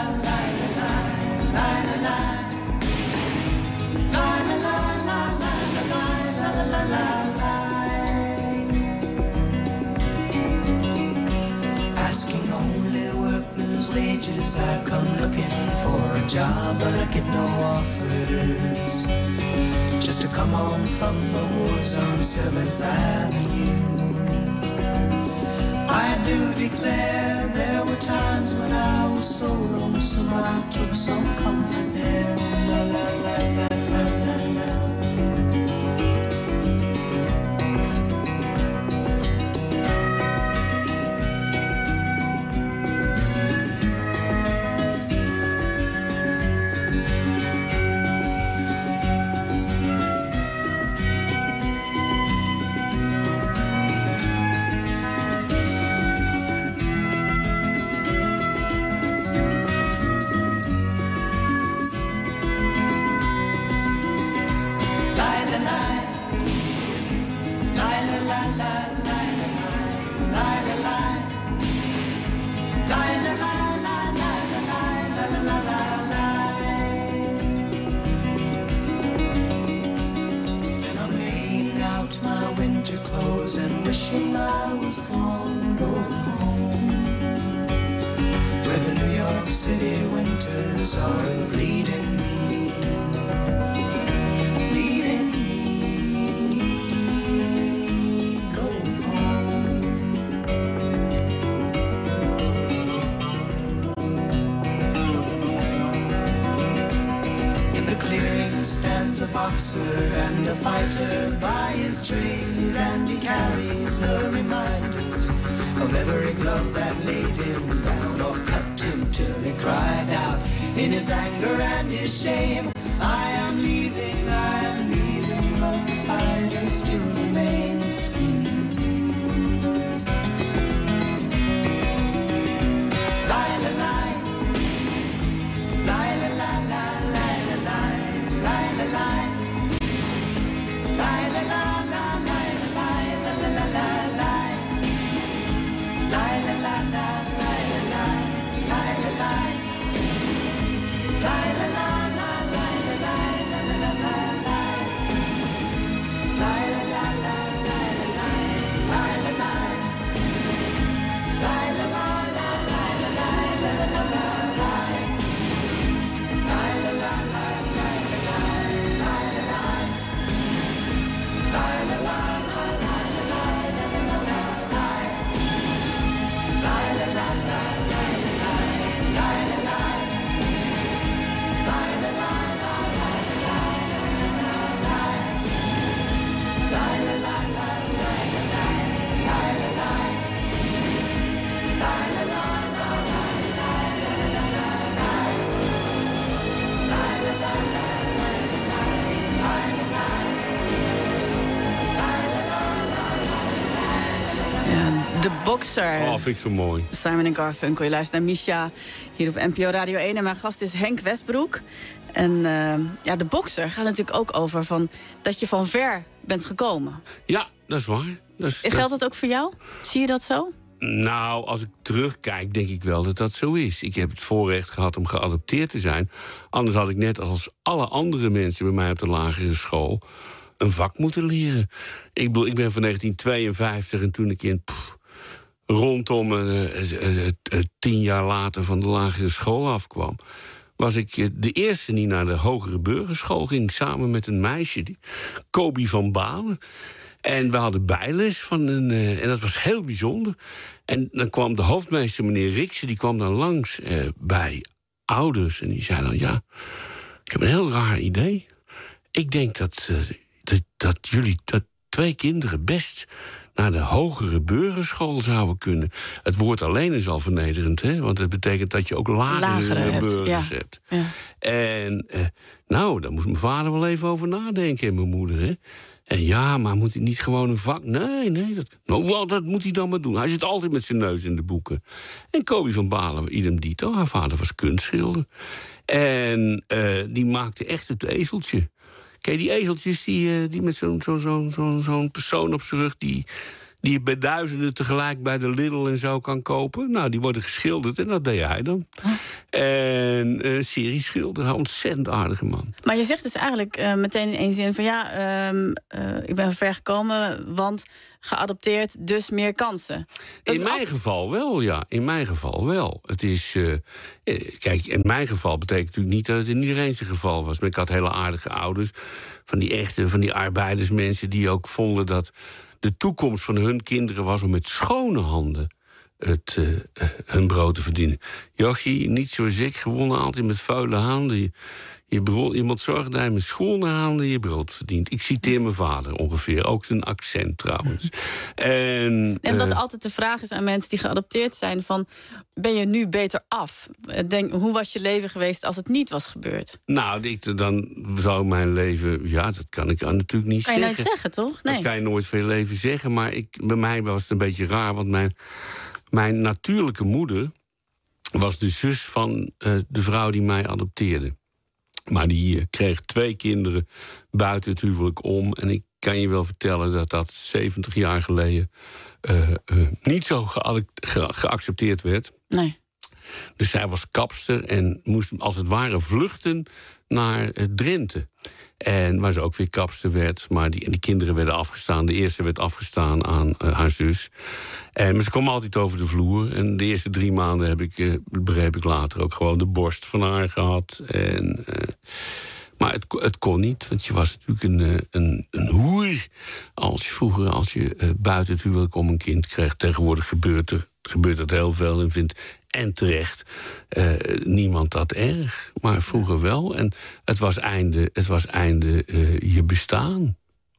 Asking only workmen's wages, I come looking for a job, but I get no offers. Just to come on from the wars on seventh Avenue. I do declare there were times when I was so lonesome I took some comfort there. La la la la la la la. And wishing I was gone, going home, where the New York City winters are bleeding me, bleeding me, going home. In the clearing stands a boxer and a fighter by his trade, and he carries the reminders of every glove that laid him down or cut him till he cried out in his anger and his shame, I am leaving, I am leaving, but the fighter still remains. De Boxer. Oh, vind ik zo mooi. Simon en Garfunkel. Je luistert naar Misha hier op N P O Radio één. En mijn gast is Henk Westbroek. En uh, ja, De Boxer gaat natuurlijk ook over van dat je van ver bent gekomen. Ja, dat is waar. Dat is, Geldt dat ook voor jou? Zie je dat zo? Nou, als ik terugkijk, denk ik wel dat dat zo is. Ik heb het voorrecht gehad om geadopteerd te zijn. Anders had ik net als alle andere mensen bij mij op de lagere school een vak moeten leren. Ik bedoel, ik ben van negentien tweeënvijftig en toen ik in pff, rondom uh, uh, uh, uh, tien jaar later van de lagere school afkwam, was ik uh, de eerste die naar de hogere burgerschool ging, samen met een meisje, die, Kobi van Balen. En we hadden bijles van een, uh, en dat was heel bijzonder. En dan kwam de hoofdmeester, meneer Riksen, die kwam dan langs uh, bij ouders. En die zei dan, ja, ik heb een heel raar idee. Ik denk dat, uh, dat, dat jullie, dat twee kinderen best naar de hogere burgerschool zouden kunnen. Het woord alleen is al vernederend, hè? Want het betekent dat je ook lagere, lagere burgers hebt. Ja. hebt. Ja. En uh, nou, daar moest mijn vader wel even over nadenken en mijn moeder, hè. En ja, maar moet hij niet gewoon een vak? Nee, nee, dat, nou, wel, dat moet hij dan maar doen. Hij zit altijd met zijn neus in de boeken. En Kobi van Balen, idem dito, haar vader was kunstschilder. En uh, die maakte echt het ezeltje. Kijk, die ezeltjes die, uh, die met zo'n zo, zo, zo, zo'n persoon op zijn rug, die, die je bij duizenden tegelijk bij de Lidl en zo kan kopen. Nou, die worden geschilderd en dat deed hij dan. Huh? En uh, serie schilder, een ontzettend aardige man. Maar je zegt dus eigenlijk uh, meteen in één zin van ja, uh, uh, ik ben ver gekomen, want geadopteerd, dus meer kansen. Dat in mijn af... geval wel, ja. In mijn geval wel. Het is, uh, kijk, in mijn geval betekent natuurlijk niet dat het in iedereen zijn geval was. Maar ik had hele aardige ouders, van die echte, van die arbeidersmensen die ook vonden dat de toekomst van hun kinderen was om met schone handen het, uh, uh, hun brood te verdienen. Jochie, niet zoals ik, gewonnen altijd met vuile handen. Je, je, brood, je moet zorgen dat je met schone handen je brood verdient. Ik citeer mijn vader ongeveer, ook zijn accent trouwens. en, en dat uh, altijd de vraag is aan mensen die geadopteerd zijn van, ben je nu beter af? Denk, hoe was je leven geweest als het niet was gebeurd? Nou, ik, dan zou mijn leven, ja, dat kan ik natuurlijk niet kan je zeggen. nooit zeggen, toch? Nee. Dat kan je nooit van je leven zeggen, maar ik, bij mij was het een beetje raar, want mijn Mijn natuurlijke moeder was de zus van uh, de vrouw die mij adopteerde. Maar die uh, kreeg twee kinderen buiten het huwelijk om. En ik kan je wel vertellen dat dat zeventig jaar geleden uh, uh, niet zo ge- ge- geaccepteerd werd. Nee. Dus zij was kapster en moest als het ware vluchten naar uh, Drenthe. En waar ze ook weer kapster werd. Maar die, die kinderen werden afgestaan. De eerste werd afgestaan aan uh, haar zus. En, maar ze kwam altijd over de vloer. En de eerste drie maanden heb ik, uh, begreep ik later, ook gewoon de borst van haar gehad. En, uh, maar het, het kon niet, want je was natuurlijk een, uh, een, een hoer. Als je vroeger, als je uh, buiten het huwelijk om een kind kreeg. Tegenwoordig gebeurt er gebeurt dat heel veel en vindt, en terecht, uh, niemand dat erg. Maar vroeger wel. En het was einde, het was einde uh, je bestaan.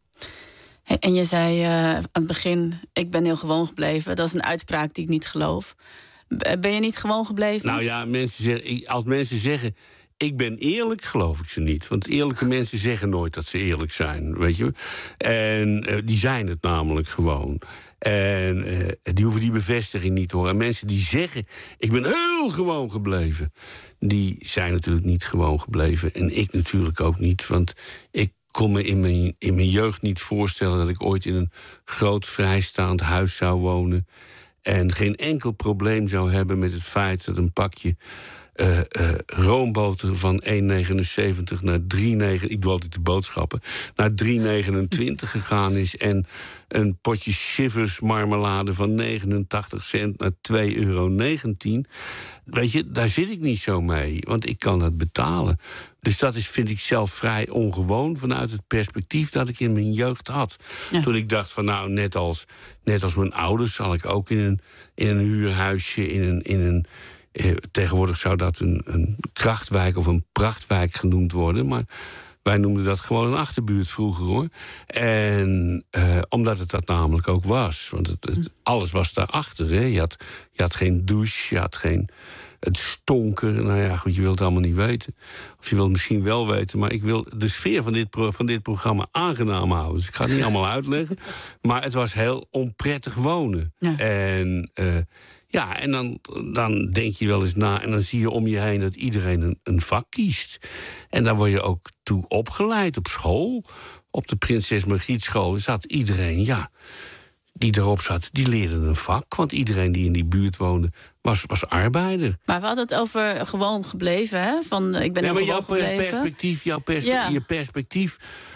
En je zei uh, aan het begin, ik ben heel gewoon gebleven. Dat is een uitspraak die ik niet geloof. Ben je niet gewoon gebleven? Nou ja, mensen zeggen, als mensen zeggen, ik ben eerlijk, geloof ik ze niet. Want eerlijke mensen zeggen nooit dat ze eerlijk zijn, weet je. En uh, die zijn het namelijk gewoon. En uh, die hoeven die bevestiging niet te horen. En mensen die zeggen, ik ben heel gewoon gebleven, die zijn natuurlijk niet gewoon gebleven. En ik natuurlijk ook niet, want ik kon me in mijn, in mijn jeugd niet voorstellen dat ik ooit in een groot vrijstaand huis zou wonen en geen enkel probleem zou hebben met het feit dat een pakje Uh, uh, roomboter van één negenenzeventig naar drie negenentwintig... ik doe altijd de boodschappen, naar drie negenentwintig gegaan is en een potje Shivers marmelade van negenentachtig cent naar twee euro negentien. Weet je, daar zit ik niet zo mee, want ik kan het betalen. Dus dat is, vind ik zelf vrij ongewoon vanuit het perspectief dat ik in mijn jeugd had. Ja. Toen ik dacht van nou, net als, net als mijn ouders zal ik ook in een, in een huurhuisje, in een... In een Eh, tegenwoordig zou dat een, een krachtwijk of een prachtwijk genoemd worden. Maar wij noemden dat gewoon een achterbuurt vroeger, hoor. En eh, omdat het dat namelijk ook was. Want het, het, alles was daarachter. Hè. Je, had, je had geen douche, je had geen... Het stonker, nou ja, goed, je wilt het allemaal niet weten. Of je wilt het misschien wel weten, maar ik wil de sfeer van dit, pro, van dit programma aangenaam houden. Dus ik ga het niet allemaal uitleggen. Maar het was heel onprettig wonen. Ja. En... Uh, Ja, en dan, dan denk je wel eens na en dan zie je om je heen dat iedereen een, een vak kiest. En daar word je ook toe opgeleid op school. Op de Prinses Margrietschool zat iedereen, ja, die erop zat, die leerde een vak. Want iedereen die in die buurt woonde, was, was arbeider. Maar we hadden het over gewoon gebleven, hè? Van, ik ben ja, er maar gewoon jouw gebleven. perspectief, jouw perspe- Ja. je perspectief...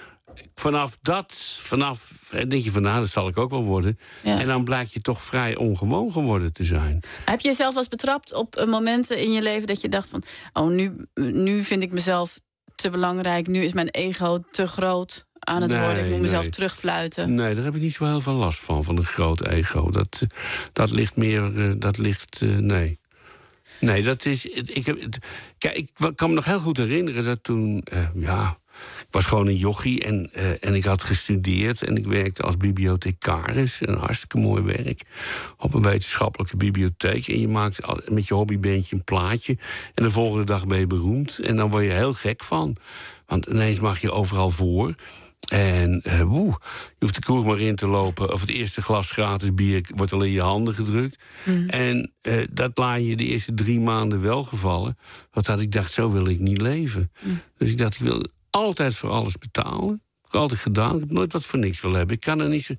Vanaf dat, vanaf, denk je van, nou, dat zal ik ook wel worden. Ja. En dan blijkt je toch vrij ongewoon geworden te zijn. Heb je jezelf wel eens betrapt op uh, momenten in je leven dat je dacht van... oh, nu, nu vind ik mezelf te belangrijk, nu is mijn ego te groot aan het Nee, worden. Ik moet mezelf nee. terugfluiten. Nee, daar heb ik niet zo heel veel last van, van een groot ego. Dat, eh, dat ligt meer, uh, dat ligt, uh, nee. Nee, dat is, ik heb, kijk, ik kan me nog heel goed herinneren dat toen, uh, ja... Ik was gewoon een jochie en, uh, en ik had gestudeerd... en ik werkte als bibliothecaris. Een hartstikke mooi werk. Op een wetenschappelijke bibliotheek. En je maakt met je hobbybandje een plaatje. En de volgende dag ben je beroemd. En dan word je heel gek van. Want ineens mag je overal voor... En uh, woe, je hoeft de kroeg maar in te lopen... of het eerste glas gratis bier wordt al in je handen gedrukt. Mm. En uh, dat laat je de eerste drie maanden wel gevallen. Want had ik dacht, zo wil ik niet leven. Mm. Dus ik dacht, ik wil altijd voor alles betalen. Dat heb ik altijd gedaan. Ik heb nooit wat voor niks willen hebben. Ik kan er niet zo...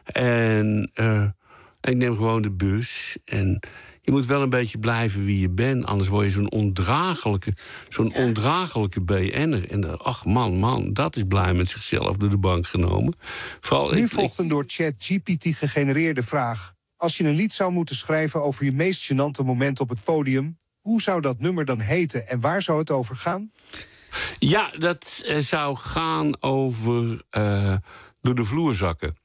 En uh, ik neem gewoon de bus. En je moet wel een beetje blijven wie je bent. Anders word je zo'n ondraaglijke, zo'n ja. ondraaglijke B N'er. En dan, ach man, man, dat is blij met zichzelf door de bank genomen. Vooral, nu ik, volgt een door ChatGPT gegenereerde vraag. Als je een lied zou moeten schrijven over je meest gênante moment op het podium... hoe zou dat nummer dan heten en waar zou het over gaan? Ja, dat uh, zou gaan over uh, door de vloer zakken.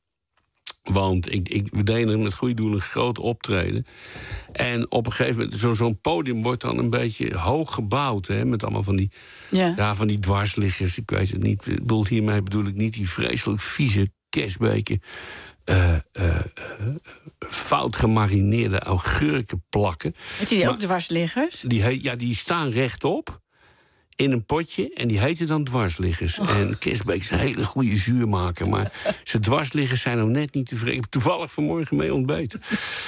Want ik, ik, we deden met goede doelen een groot optreden. En op een gegeven moment, zo, zo'n podium wordt dan een beetje hoog gebouwd. Hè, met allemaal van die, ja. Ja, van die dwarsliggers. Ik weet het niet. Ik bedoel, hiermee bedoel ik niet die vreselijk vieze kerstbeken. Uh, uh, uh, fout gemarineerde augurken plakken. Heb je die maar, ook dwarsliggers? Die, he, ja, die staan rechtop. In een potje, en die heten dan dwarsliggers. Oh. En Kersbeek is een hele goede zuurmaker... maar zijn dwarsliggers zijn nog net niet tevreden. Ik heb toevallig vanmorgen mee ontbeten.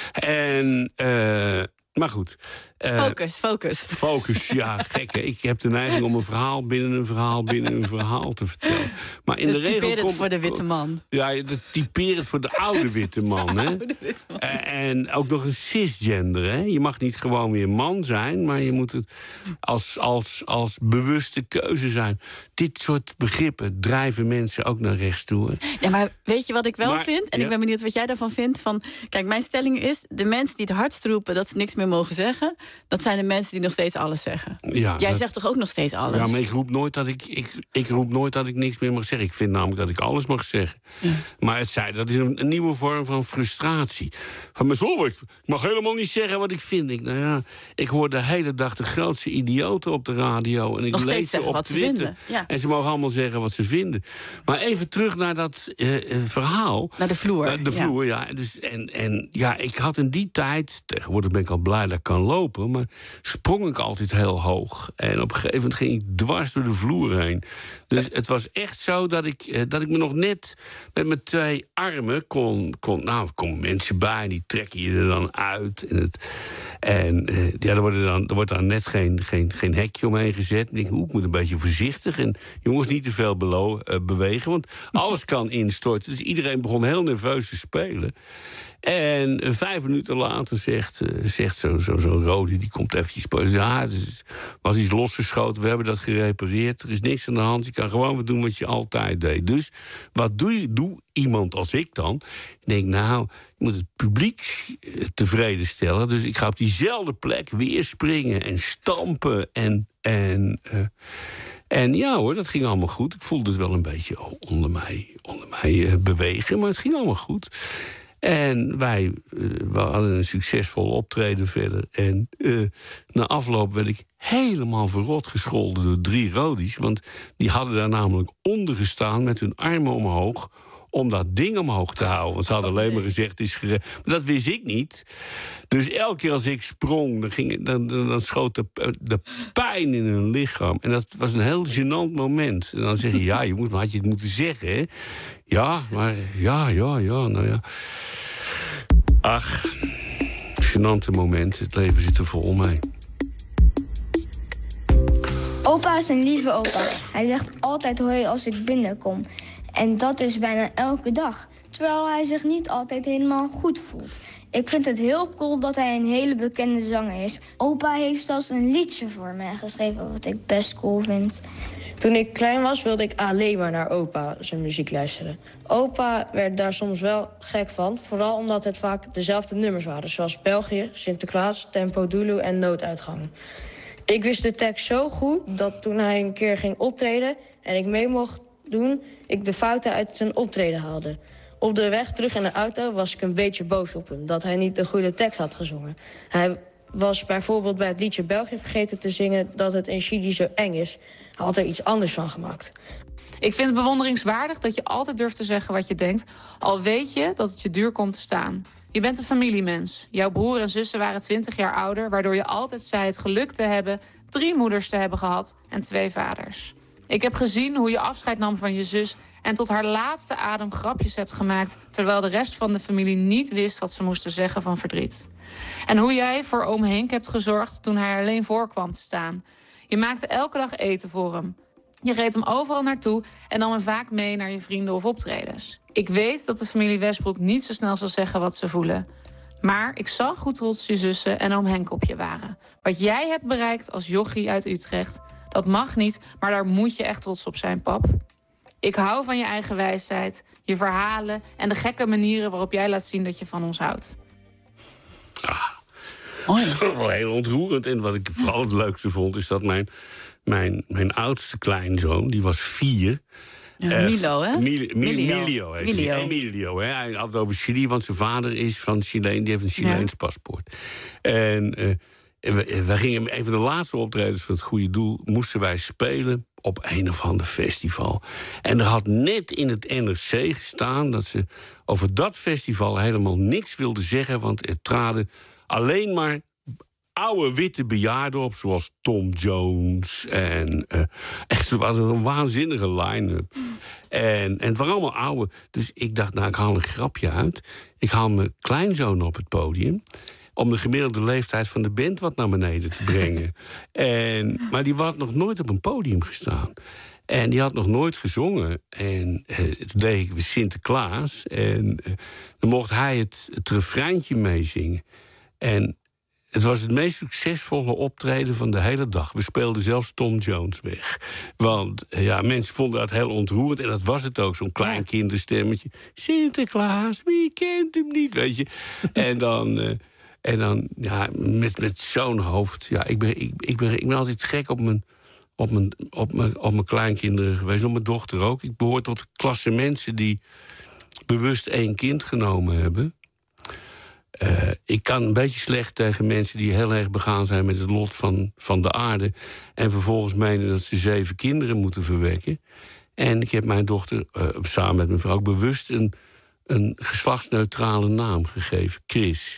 En, uh, maar goed. Uh, focus, focus. Focus, ja, gekke. Ik heb de neiging om een verhaal binnen een verhaal... binnen een verhaal te vertellen. Maar in dus de regel typeer het komt, voor de witte man. Ja, typeer het voor de oude witte man. Hè? Oude witte man. Uh, en ook nog een cisgender. Hè? Je mag niet gewoon weer man zijn... maar je moet het als, als, als bewuste keuze zijn. Dit soort begrippen drijven mensen ook naar rechts toe. Hè? Ja, maar weet je wat ik wel maar, vind? En ja. ik ben benieuwd wat jij daarvan vindt. Van, kijk, mijn stelling is... de mensen die het hardst roepen dat ze niks meer mogen zeggen... dat zijn de mensen die nog steeds alles zeggen. Ja, jij dat, zegt toch ook nog steeds alles? Ja, maar ik roep nooit dat ik, ik, ik roep nooit dat ik niks meer mag zeggen. Ik vind namelijk dat ik alles mag zeggen. Ja. Maar het zei, dat is een, een nieuwe vorm van frustratie. Van mezelf, ik mag helemaal niet zeggen wat ik vind. Ik, nou ja, ik hoor de hele dag de grootste idioten op de radio. En ik nog lees ze op wat Twitter. Ze ja. En ze mogen allemaal zeggen wat ze vinden. Maar even terug naar dat uh, verhaal. Naar de vloer. Naar de vloer, ja. ja. Dus, en, en ja, ik had in die tijd... Tegenwoordig ben ik al blij dat ik kan lopen... maar sprong ik altijd heel hoog. En op een gegeven moment ging ik dwars door de vloer heen. Dus het was echt zo dat ik, dat ik me nog net met mijn twee armen kon... kon nou, er komen mensen bij, die trekken je er dan uit. En, het, en uh, ja, er, wordt er, dan, er wordt dan net geen, geen, geen hekje omheen gezet. Ik denk, oeh, ik moet een beetje voorzichtig. En jongens, niet te veel belo- uh, bewegen, want alles kan instorten. Dus iedereen begon heel nerveus te spelen. En vijf minuten later zegt, uh, zegt zo'n zo, zo rode, die komt eventjes... Ja, het was iets losgeschoten, we hebben dat gerepareerd. Er is niks aan de hand, je kan gewoon wat doen wat je altijd deed. Dus wat doe, je, doe iemand als ik dan? Ik denk, nou, je moet het publiek tevreden stellen. Dus ik ga op diezelfde plek weer springen en stampen. En, en, uh, en ja hoor, dat ging allemaal goed. Ik voelde het wel een beetje onder mij, onder mij uh, bewegen, maar het ging allemaal goed. En wij uh, we hadden een succesvol optreden verder. En uh, na afloop werd ik helemaal verrot gescholden door drie rodies. Want die hadden daar namelijk onder gestaan met hun armen omhoog... om dat ding omhoog te houden. Want ze hadden alleen maar gezegd, het is gere... Maar dat wist ik niet. Dus elke keer als ik sprong, dan, ging, dan, dan, dan schoot de, de pijn in hun lichaam. En dat was een heel gênant moment. En dan zeg je, ja jongens, maar had je het moeten zeggen, hè? Ja, maar ja, ja, ja, nou ja. Ach, gênante moment. Het leven zit er vol mee. Opa is een lieve opa. Hij zegt altijd hoi als ik binnenkom. En dat is bijna elke dag. terwijl hij zich niet altijd helemaal goed voelt. Ik vind het heel cool dat hij een hele bekende zanger is. Opa heeft zelfs een liedje voor mij geschreven, wat ik best cool vind. Toen ik klein was, wilde ik alleen maar naar opa zijn muziek luisteren. Opa werd daar soms wel gek van, vooral omdat het vaak dezelfde nummers waren, zoals België, Sinterklaas, Tempo Dulu en Nooduitgang. Ik wist de tekst zo goed dat toen hij een keer ging optreden en ik mee mocht doen, ik de fouten uit zijn optreden haalde. Op de weg terug in de auto was ik een beetje boos op hem, dat hij niet de goede tekst had gezongen. Hij was bijvoorbeeld bij het liedje België vergeten te zingen dat het in Chili zo eng is. Hij had er iets anders van gemaakt. Ik vind het bewonderingswaardig dat je altijd durft te zeggen wat je denkt, al weet je dat het je duur komt te staan. Je bent een familiemens. Jouw broer en zussen waren twintig jaar ouder, waardoor je altijd zei het geluk te hebben drie moeders te hebben gehad en twee vaders. Ik heb gezien hoe je afscheid nam van je zus en tot haar laatste adem grapjes hebt gemaakt, terwijl de rest van de familie niet wist wat ze moesten zeggen van verdriet. En hoe jij voor oom Henk hebt gezorgd toen hij alleen voor kwam te staan. Je maakte elke dag eten voor hem. Je reed hem overal naartoe en nam hem vaak mee naar je vrienden of optredens. Ik weet dat de familie Westbroek niet zo snel zal zeggen wat ze voelen. Maar ik zag hoe trots je zussen en oom Henk op je waren. Wat jij hebt bereikt als jochie uit Utrecht, dat mag niet, maar daar moet je echt trots op zijn, pap. Ik hou van je eigen wijsheid, je verhalen en de gekke manieren waarop jij laat zien dat je van ons houdt. Ah, oh ja. Dat is wel heel ontroerend. En wat ik vooral het leukste vond, is dat mijn, mijn, mijn oudste kleinzoon, die was vier. Ja, uh, Milo, hè? Mil, Mil, Milio. Milio heet Milio. hij. Emilio, hè? Hij had het over Chili, want zijn vader is van Chileen. Die heeft een Chileens ja. paspoort. En uh, we, we gingen een van de laatste optredens van het Goede Doel, moesten wij spelen op een of ander festival. En er had net in het N R C gestaan dat ze over dat festival helemaal niks wilden zeggen, want er traden alleen maar oude witte bejaarden op, zoals Tom Jones. En uh, echt, het was een waanzinnige line-up. En, en het waren allemaal oude. Dus ik dacht, nou, ik haal een grapje uit. Ik haal mijn kleinzoon op het podium om de gemiddelde leeftijd van de band wat naar beneden te brengen. en, maar die had nog nooit op een podium gestaan. En die had nog nooit gezongen. En uh, toen deed ik Sinterklaas. En uh, dan mocht hij het, het refreintje meezingen. En het was het meest succesvolle optreden van de hele dag. We speelden zelfs Tom Jones weg. Want ja, mensen vonden dat heel ontroerend. En dat was het ook, zo'n klein ja. kinderstemmetje. Sinterklaas, wie kent hem niet, weet je. en dan, uh, en dan ja, met, met zo'n hoofd. Ja, ik ben, ik, ik, ben, ik ben altijd gek op mijn, op, mijn, op, mijn, op mijn kleinkinderen geweest. Op mijn dochter ook. Ik behoor tot de klasse mensen die bewust één kind genomen hebben. Uh, ik kan een beetje slecht tegen mensen die heel erg begaan zijn met het lot van, van de aarde. En vervolgens menen dat ze zeven kinderen moeten verwekken. En ik heb mijn dochter, uh, samen met mijn vrouw, ook bewust een, een geslachtsneutrale naam gegeven. Chris.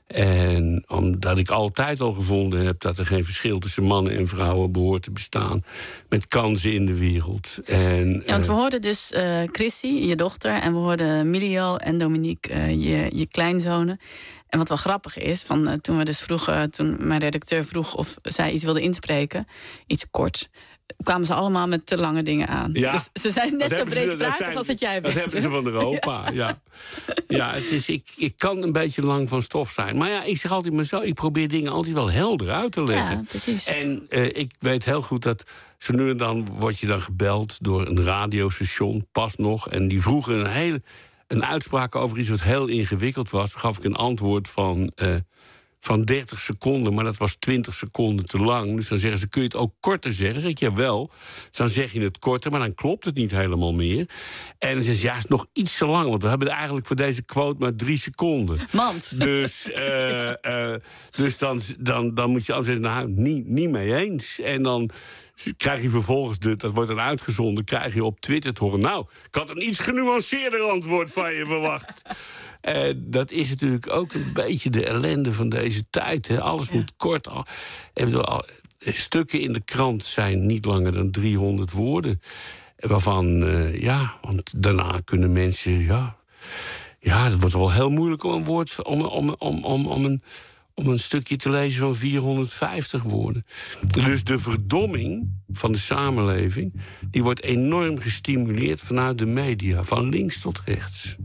En omdat ik altijd al gevonden heb dat er geen verschil tussen mannen en vrouwen behoort te bestaan. Met kansen in de wereld. En, ja, want we hoorden dus uh, Chrissy, je dochter, en we hoorden Milio en Dominique, uh, je, je kleinzonen. En wat wel grappig is, van, uh, toen we dus vroegen, toen mijn redacteur vroeg of zij iets wilde inspreken, iets kort, kwamen ze allemaal met te lange dingen aan. Ja, dus ze zijn net zo breedsprakig als dat jij bent. Dat hebben ze van Europa, ja. ja. ja het is, ik, ik kan een beetje lang van stof zijn. Maar ja, ik zeg altijd maar zo, ik probeer dingen altijd wel helder uit te leggen. Ja, precies. En uh, ik weet heel goed dat zo nu en dan word je dan gebeld door een radiostation, pas nog. En die vroegen een hele een uitspraak over iets wat heel ingewikkeld was. Toen gaf ik een antwoord van Uh, van dertig seconden, maar dat was twintig seconden te lang. Dus dan zeggen ze, kun je het ook korter zeggen? Dan zeg ik, jawel. Dus dan zeg je het korter, maar dan klopt het niet helemaal meer. En dan zeggen ze, ja, het is nog iets te lang, want we hebben eigenlijk voor deze quote maar drie seconden. Mand. Dus, uh, uh, dus dan, dan, dan moet je altijd zeggen, nou, niet, niet mee eens. En dan krijg je vervolgens, de, dat wordt dan uitgezonden, krijg je op Twitter te horen, nou, ik had een iets genuanceerder antwoord van je verwacht. Uh, dat is natuurlijk ook een beetje de ellende van deze tijd. Hè. Alles ja. moet kort. Al, al, stukken in de krant zijn niet langer dan driehonderd woorden. Waarvan, uh, ja, want daarna kunnen mensen, ja, ja, het wordt wel heel moeilijk om een woord, om, om, om, om, om een, om een stukje te lezen van vierhonderdvijftig woorden. Dus de verdomming van de samenleving, die wordt enorm gestimuleerd vanuit de media, van links tot rechts.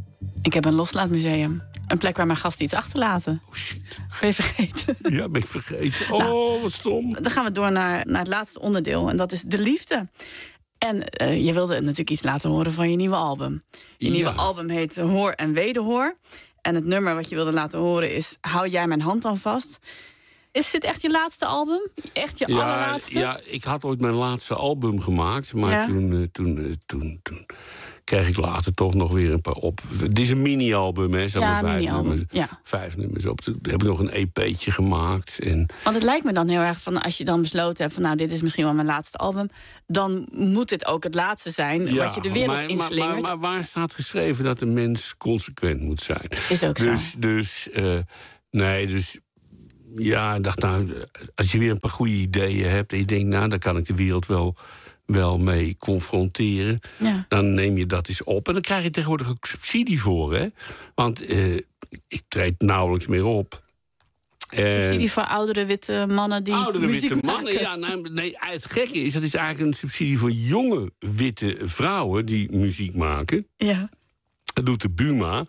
Ik heb een loslaatmuseum. Een plek waar mijn gasten iets achterlaten. Oh shit. Ben je vergeten? Ja, ben ik vergeten. Oh, Nou, wat stom. Dan gaan we door naar, naar het laatste onderdeel. En dat is de liefde. En uh, je wilde natuurlijk iets laten horen van je nieuwe album. Je Ja. nieuwe album heet Hoor en Wederhoor. En het nummer wat je wilde laten horen is Hou jij mijn hand dan vast. Is dit echt je laatste album? Echt je Ja, allerlaatste? ja, ik had ooit mijn laatste album gemaakt. Maar Ja. toen, uh, toen, uh, toen, toen kreeg ik later toch nog weer een paar op. Dit is een mini-album, hè. Er staan Ja, maar vijf mini-album, nummers, ja. vijf nummers op. Toen heb ik nog een E P'tje gemaakt. En Want het lijkt me dan heel erg van als je dan besloten hebt van nou, dit is misschien wel mijn laatste album, dan moet dit ook het laatste zijn wat je de wereld maar, inslingert. Maar, maar, maar waar staat geschreven dat een mens consequent moet zijn? Is ook dus, zo. Dus, uh, nee, dus... Ja, ik dacht, nou, als je weer een paar goede ideeën hebt en je denkt, nou, daar kan ik de wereld wel, wel mee confronteren, Ja. dan neem je dat eens op. En dan krijg je tegenwoordig ook subsidie voor, hè? Want uh, ik treed nauwelijks meer op. Subsidie voor oudere witte mannen die Oudere muziek witte maken. mannen, ja, nee, nee, het gekke is, dat is eigenlijk een subsidie voor jonge witte vrouwen die muziek maken. Ja. Dat doet de Buma.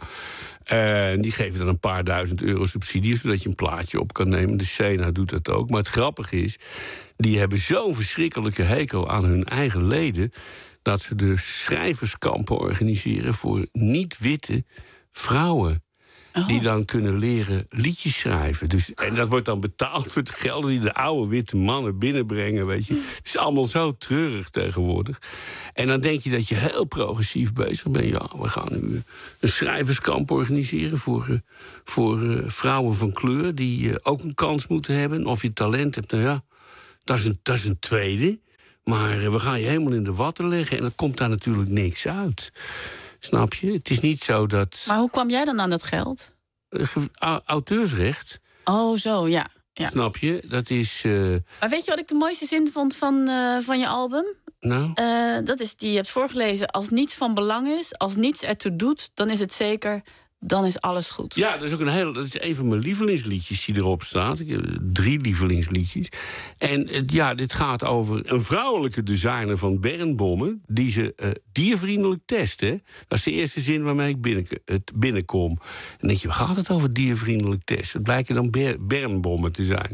En die geven dan een paar duizend euro subsidie, zodat je een plaatje op kan nemen. De Sena doet dat ook. Maar het grappige is, die hebben zo'n verschrikkelijke hekel aan hun eigen leden, dat ze dus schrijverskampen organiseren voor niet-witte vrouwen. Oh. Die dan kunnen leren liedjes schrijven. Dus, en dat wordt dan betaald voor de gelden die de oude witte mannen binnenbrengen. Weet je. Het is allemaal zo treurig tegenwoordig. En dan denk je dat je heel progressief bezig bent. Ja, we gaan nu een schrijverskamp organiseren voor, uh, voor uh, vrouwen van kleur die uh, ook een kans moeten hebben. Of je talent hebt, nou ja, dat is een, dat is een tweede. Maar uh, we gaan je helemaal in de watten leggen. En dan komt daar natuurlijk niks uit. Snap je? Het is niet zo dat... Maar hoe kwam jij dan aan dat geld? Uh, auteursrecht. Oh, zo, ja. ja. Snap je? Dat is... Uh... Maar weet je wat ik de mooiste zin vond van, uh, van je album? Nou? Uh, dat is die je hebt voorgelezen. Als niets van belang is, als niets ertoe doet, dan is het zeker, dan is alles goed. Ja, dat is ook een heel, dat is een van mijn lievelingsliedjes die erop staat. Ik heb drie lievelingsliedjes. En uh, ja, dit gaat over een vrouwelijke designer van Bernbommen die ze uh, diervriendelijk test. Hè? Dat is de eerste zin waarmee ik binnen, het binnenkom. En dan denk je, waar gaat het over diervriendelijk test? Het blijken dan ber, Bernbommen te zijn.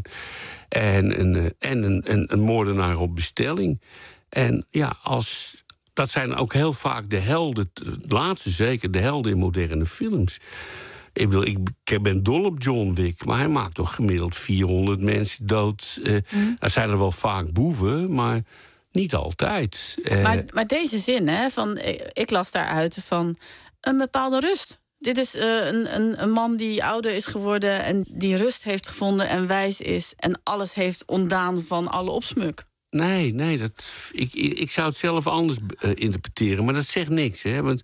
En, een, uh, en een, een, een moordenaar op bestelling. En ja, als... Dat zijn ook heel vaak de helden, het laatste zeker, de helden in moderne films. Ik bedoel, ik ben dol op John Wick, maar hij maakt toch gemiddeld vierhonderd mensen dood. Uh, mm. Er zijn er wel vaak boeven, maar niet altijd. Uh, maar, maar deze zin, hè, van, ik las daaruit van een bepaalde rust. Dit is uh, een, een, een man die ouder is geworden en die rust heeft gevonden en wijs is en alles heeft ontdaan van alle opsmuk. Nee, nee, dat, ik, ik zou het zelf anders uh, interpreteren, maar dat zegt niks. Hè, want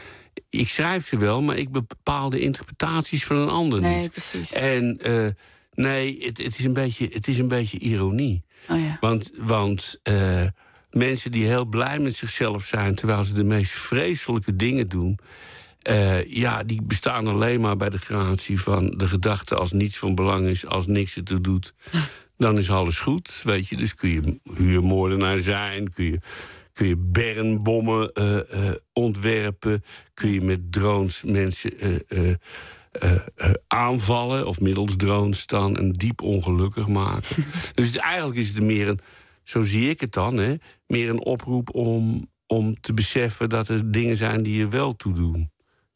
ik schrijf ze wel, maar ik bepaal de interpretaties van een ander nee, niet. Precies. En uh, nee, het, het, is een beetje, het is een beetje ironie. Oh ja. Want, want uh, mensen die heel blij met zichzelf zijn terwijl ze de meest vreselijke dingen doen, Uh, ja, die bestaan alleen maar bij de gratie van de gedachte als niets van belang is, als niks ertoe doet, dan is alles goed, weet je. Dus kun je huurmoordenaar zijn, kun je, kun je bermbommen uh, uh, ontwerpen, kun je met drones mensen uh, uh, uh, uh, aanvallen, of middels drones dan een diep ongelukkig maken. Dus het, eigenlijk is het meer een, zo zie ik het dan, hè, meer een oproep om, om te beseffen dat er dingen zijn die je wel toedoen.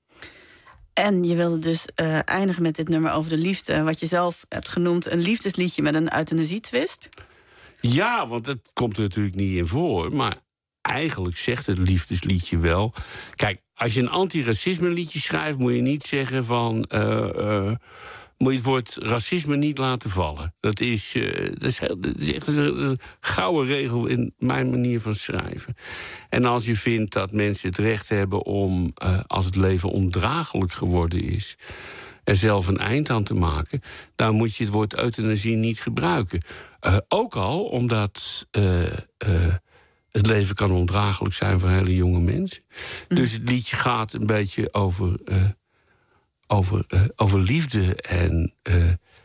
En je wilde dus uh, eindigen met dit nummer over de liefde, wat je zelf hebt genoemd een liefdesliedje met een euthanasie-twist. Ja, want dat komt er natuurlijk niet in voor. Maar eigenlijk zegt het liefdesliedje wel. Kijk, als je een antiracisme liedje schrijft, moet je niet zeggen van Uh, uh, moet je het woord racisme niet laten vallen. Dat is, uh, dat is, heel, dat is echt een, een gouden regel in mijn manier van schrijven. En als je vindt dat mensen het recht hebben om, uh, als het leven ondraaglijk geworden is, er zelf een eind aan te maken, dan moet je het woord euthanasie niet gebruiken. Uh, ook al omdat uh, uh, het leven kan ondraaglijk zijn voor hele jonge mensen. Mm. Dus het liedje gaat een beetje over Uh, Over, uh, over liefde en, uh,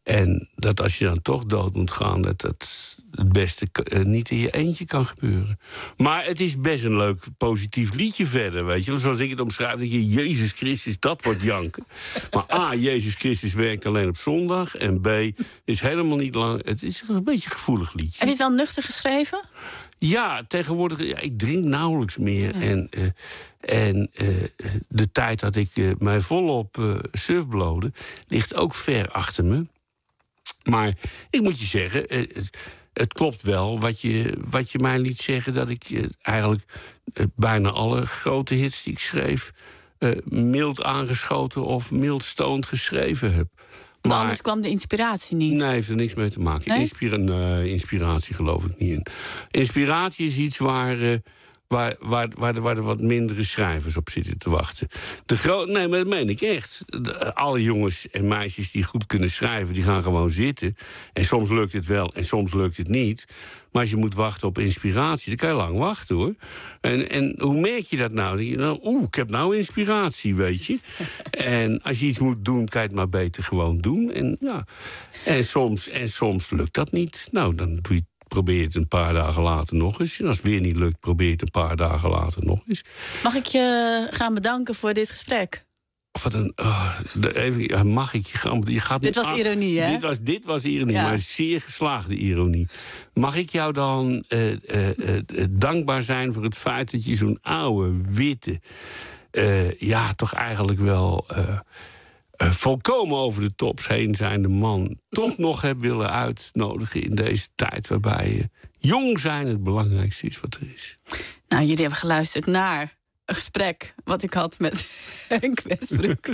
En dat als je dan toch dood moet gaan, dat dat het beste uh, niet in je eentje kan gebeuren. Maar het is best een leuk, positief liedje verder, weet je. Zoals ik het omschrijf, dat je Jezus Christus, dat wordt janken. Maar A, Jezus Christus werkt alleen op zondag. En B, is helemaal niet lang. Het is een beetje een gevoelig liedje. Heb je het wel nuchter geschreven? Ja, tegenwoordig, ja, ik drink nauwelijks meer. Ja. En, uh, en uh, de tijd dat ik uh, mij volop uh, surfblode, ligt ook ver achter me. Maar ik moet je zeggen, het, het klopt wel wat je, wat je mij liet zeggen, dat ik uh, eigenlijk uh, bijna alle grote hits die ik schreef uh, mild aangeschoten of mild stoned geschreven heb. Maar anders kwam de inspiratie niet? Nee, heeft er niks mee te maken. Nee? Inspira- nee, inspiratie geloof ik niet in. Inspiratie is iets waar, uh, waar, waar, waar, er, waar er wat mindere schrijvers op zitten te wachten. De gro- nee, maar dat meen ik echt. De, alle jongens en meisjes die goed kunnen schrijven, die gaan gewoon zitten. En soms lukt het wel en soms lukt het niet. Maar als je moet wachten op inspiratie, dan kan je lang wachten, hoor. En, en hoe merk je dat nou? Dat je, nou oeh, ik heb nou inspiratie, weet je. En als je iets moet doen, kan je het maar beter gewoon doen. En, ja. en, soms, en soms lukt dat niet. Nou, dan doe je, probeer je het een paar dagen later nog eens. En als het weer niet lukt, probeer je het een paar dagen later nog eens. Mag ik je gaan bedanken voor dit gesprek? Wat een, oh, de, even, mag ik je gaan... Je gaat dit was af, ironie, hè? Dit was, dit was ironie, ja. maar zeer geslaagde ironie. Mag ik jou dan uh, uh, uh, dankbaar zijn voor het feit dat je zo'n oude, witte... Uh, ja, toch eigenlijk wel... Uh, uh, volkomen over de tops heen zijnde man... toch nog hebt willen uitnodigen in deze tijd... waarbij uh, jong zijn het belangrijkste is wat er is. Nou, jullie hebben geluisterd naar... een gesprek wat ik had met Henk Westbroek.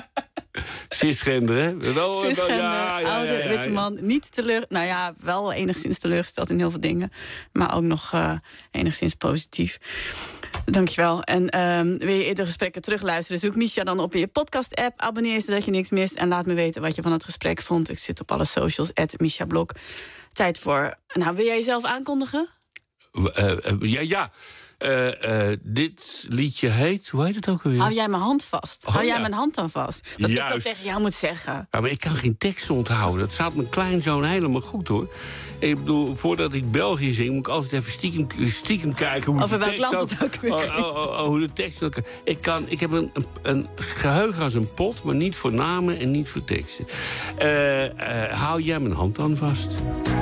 Cisgender, hè? Oh, Cisgender, ja, ja, oude, ja, ja, ja. witte man. Niet teleur... Nou ja, wel enigszins teleurgesteld in heel veel dingen. Maar ook nog uh, enigszins positief. Dankjewel. En um, wil je eerder gesprekken terugluisteren... zoek Misha dan op in je podcast-app. Abonneer je zodat je niks mist. En laat me weten wat je van het gesprek vond. Ik zit op alle socials, at Misha Blok. Tijd voor... Nou, wil jij jezelf aankondigen? Uh, uh, ja, ja. Uh, uh, dit liedje heet... Hoe heet het ook alweer? Hou jij mijn hand vast. Oh, Hou jij ja. mijn hand dan vast. Dat ik Juist. dat tegen jou moet zeggen. Ja, maar ik kan geen tekst onthouden. Dat staat mijn kleinzoon helemaal goed, hoor. Ik bedoel, voordat ik België zing... moet ik altijd even stiekem, stiekem kijken hoe Over de welk tekst... land het ook weer oh, oh, oh, oh, hoe de tekst ook... Ik, kan, ik heb een, een, een geheugen als een pot... maar niet voor namen en niet voor teksten. Uh, uh, hou jij mijn hand dan vast.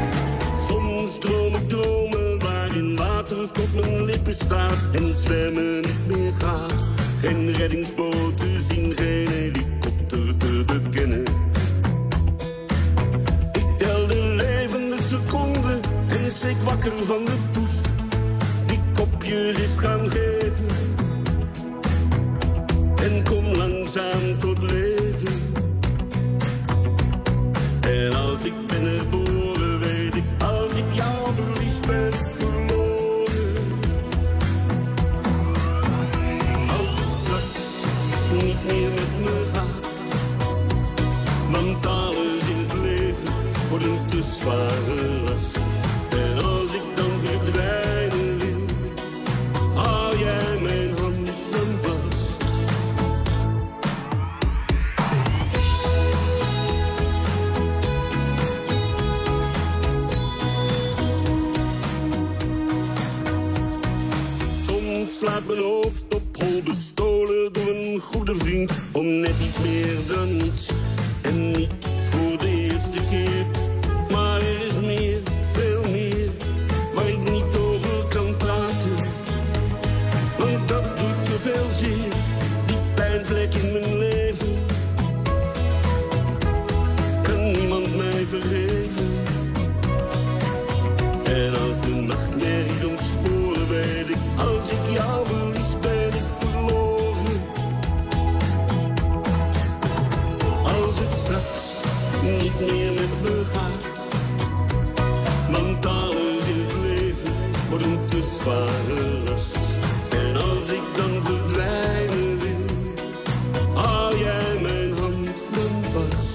Soms droom ik dromen waarin water tot mijn lippen staat en zwemmen niet meer gaat. Geen reddingsboot te zien, geen helikopter te bekennen. Ik tel de levende seconden en steek wakker van de poes die kopjes is gaan geven. En kom langzaam tot leven. En als ik binnenboren weet ik, als ik jou verlies ben ik verloren. Als het straks niet meer met me gaat, want alles in het leven wordt een te zware last. En als ik dan verdwijnen wil, hou jij mijn hand dan vast. Slaat mijn hoofd op hol, bestolen door een goede vriend. Om net iets meer dan niets. En niet voor de eerste keer. Maar er is meer, veel meer. Waar ik niet over kan praten. Want dat doet te veel zeer. Die pijnplek in mijn leven. Kan niemand mij vergeven. En als de nachtmerries ontsporen weet ik, als ik jou verlies ben ik verloren. Als het straks niet meer met me gaat, want alles in het leven wordt een te zware last. En als ik dan verdwijnen wil, hou jij mijn hand dan vast.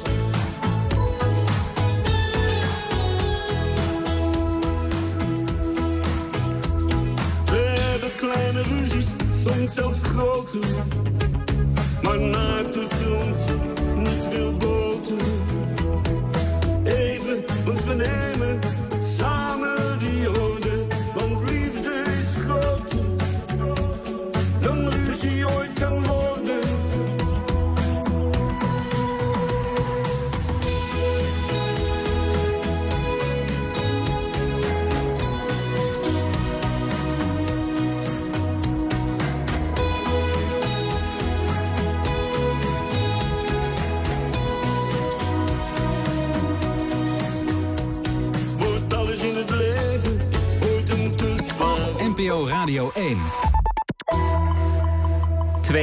Kleine ruzies, soms zelfs grote, maar na tussen ons niet wil boten. P O Radio één.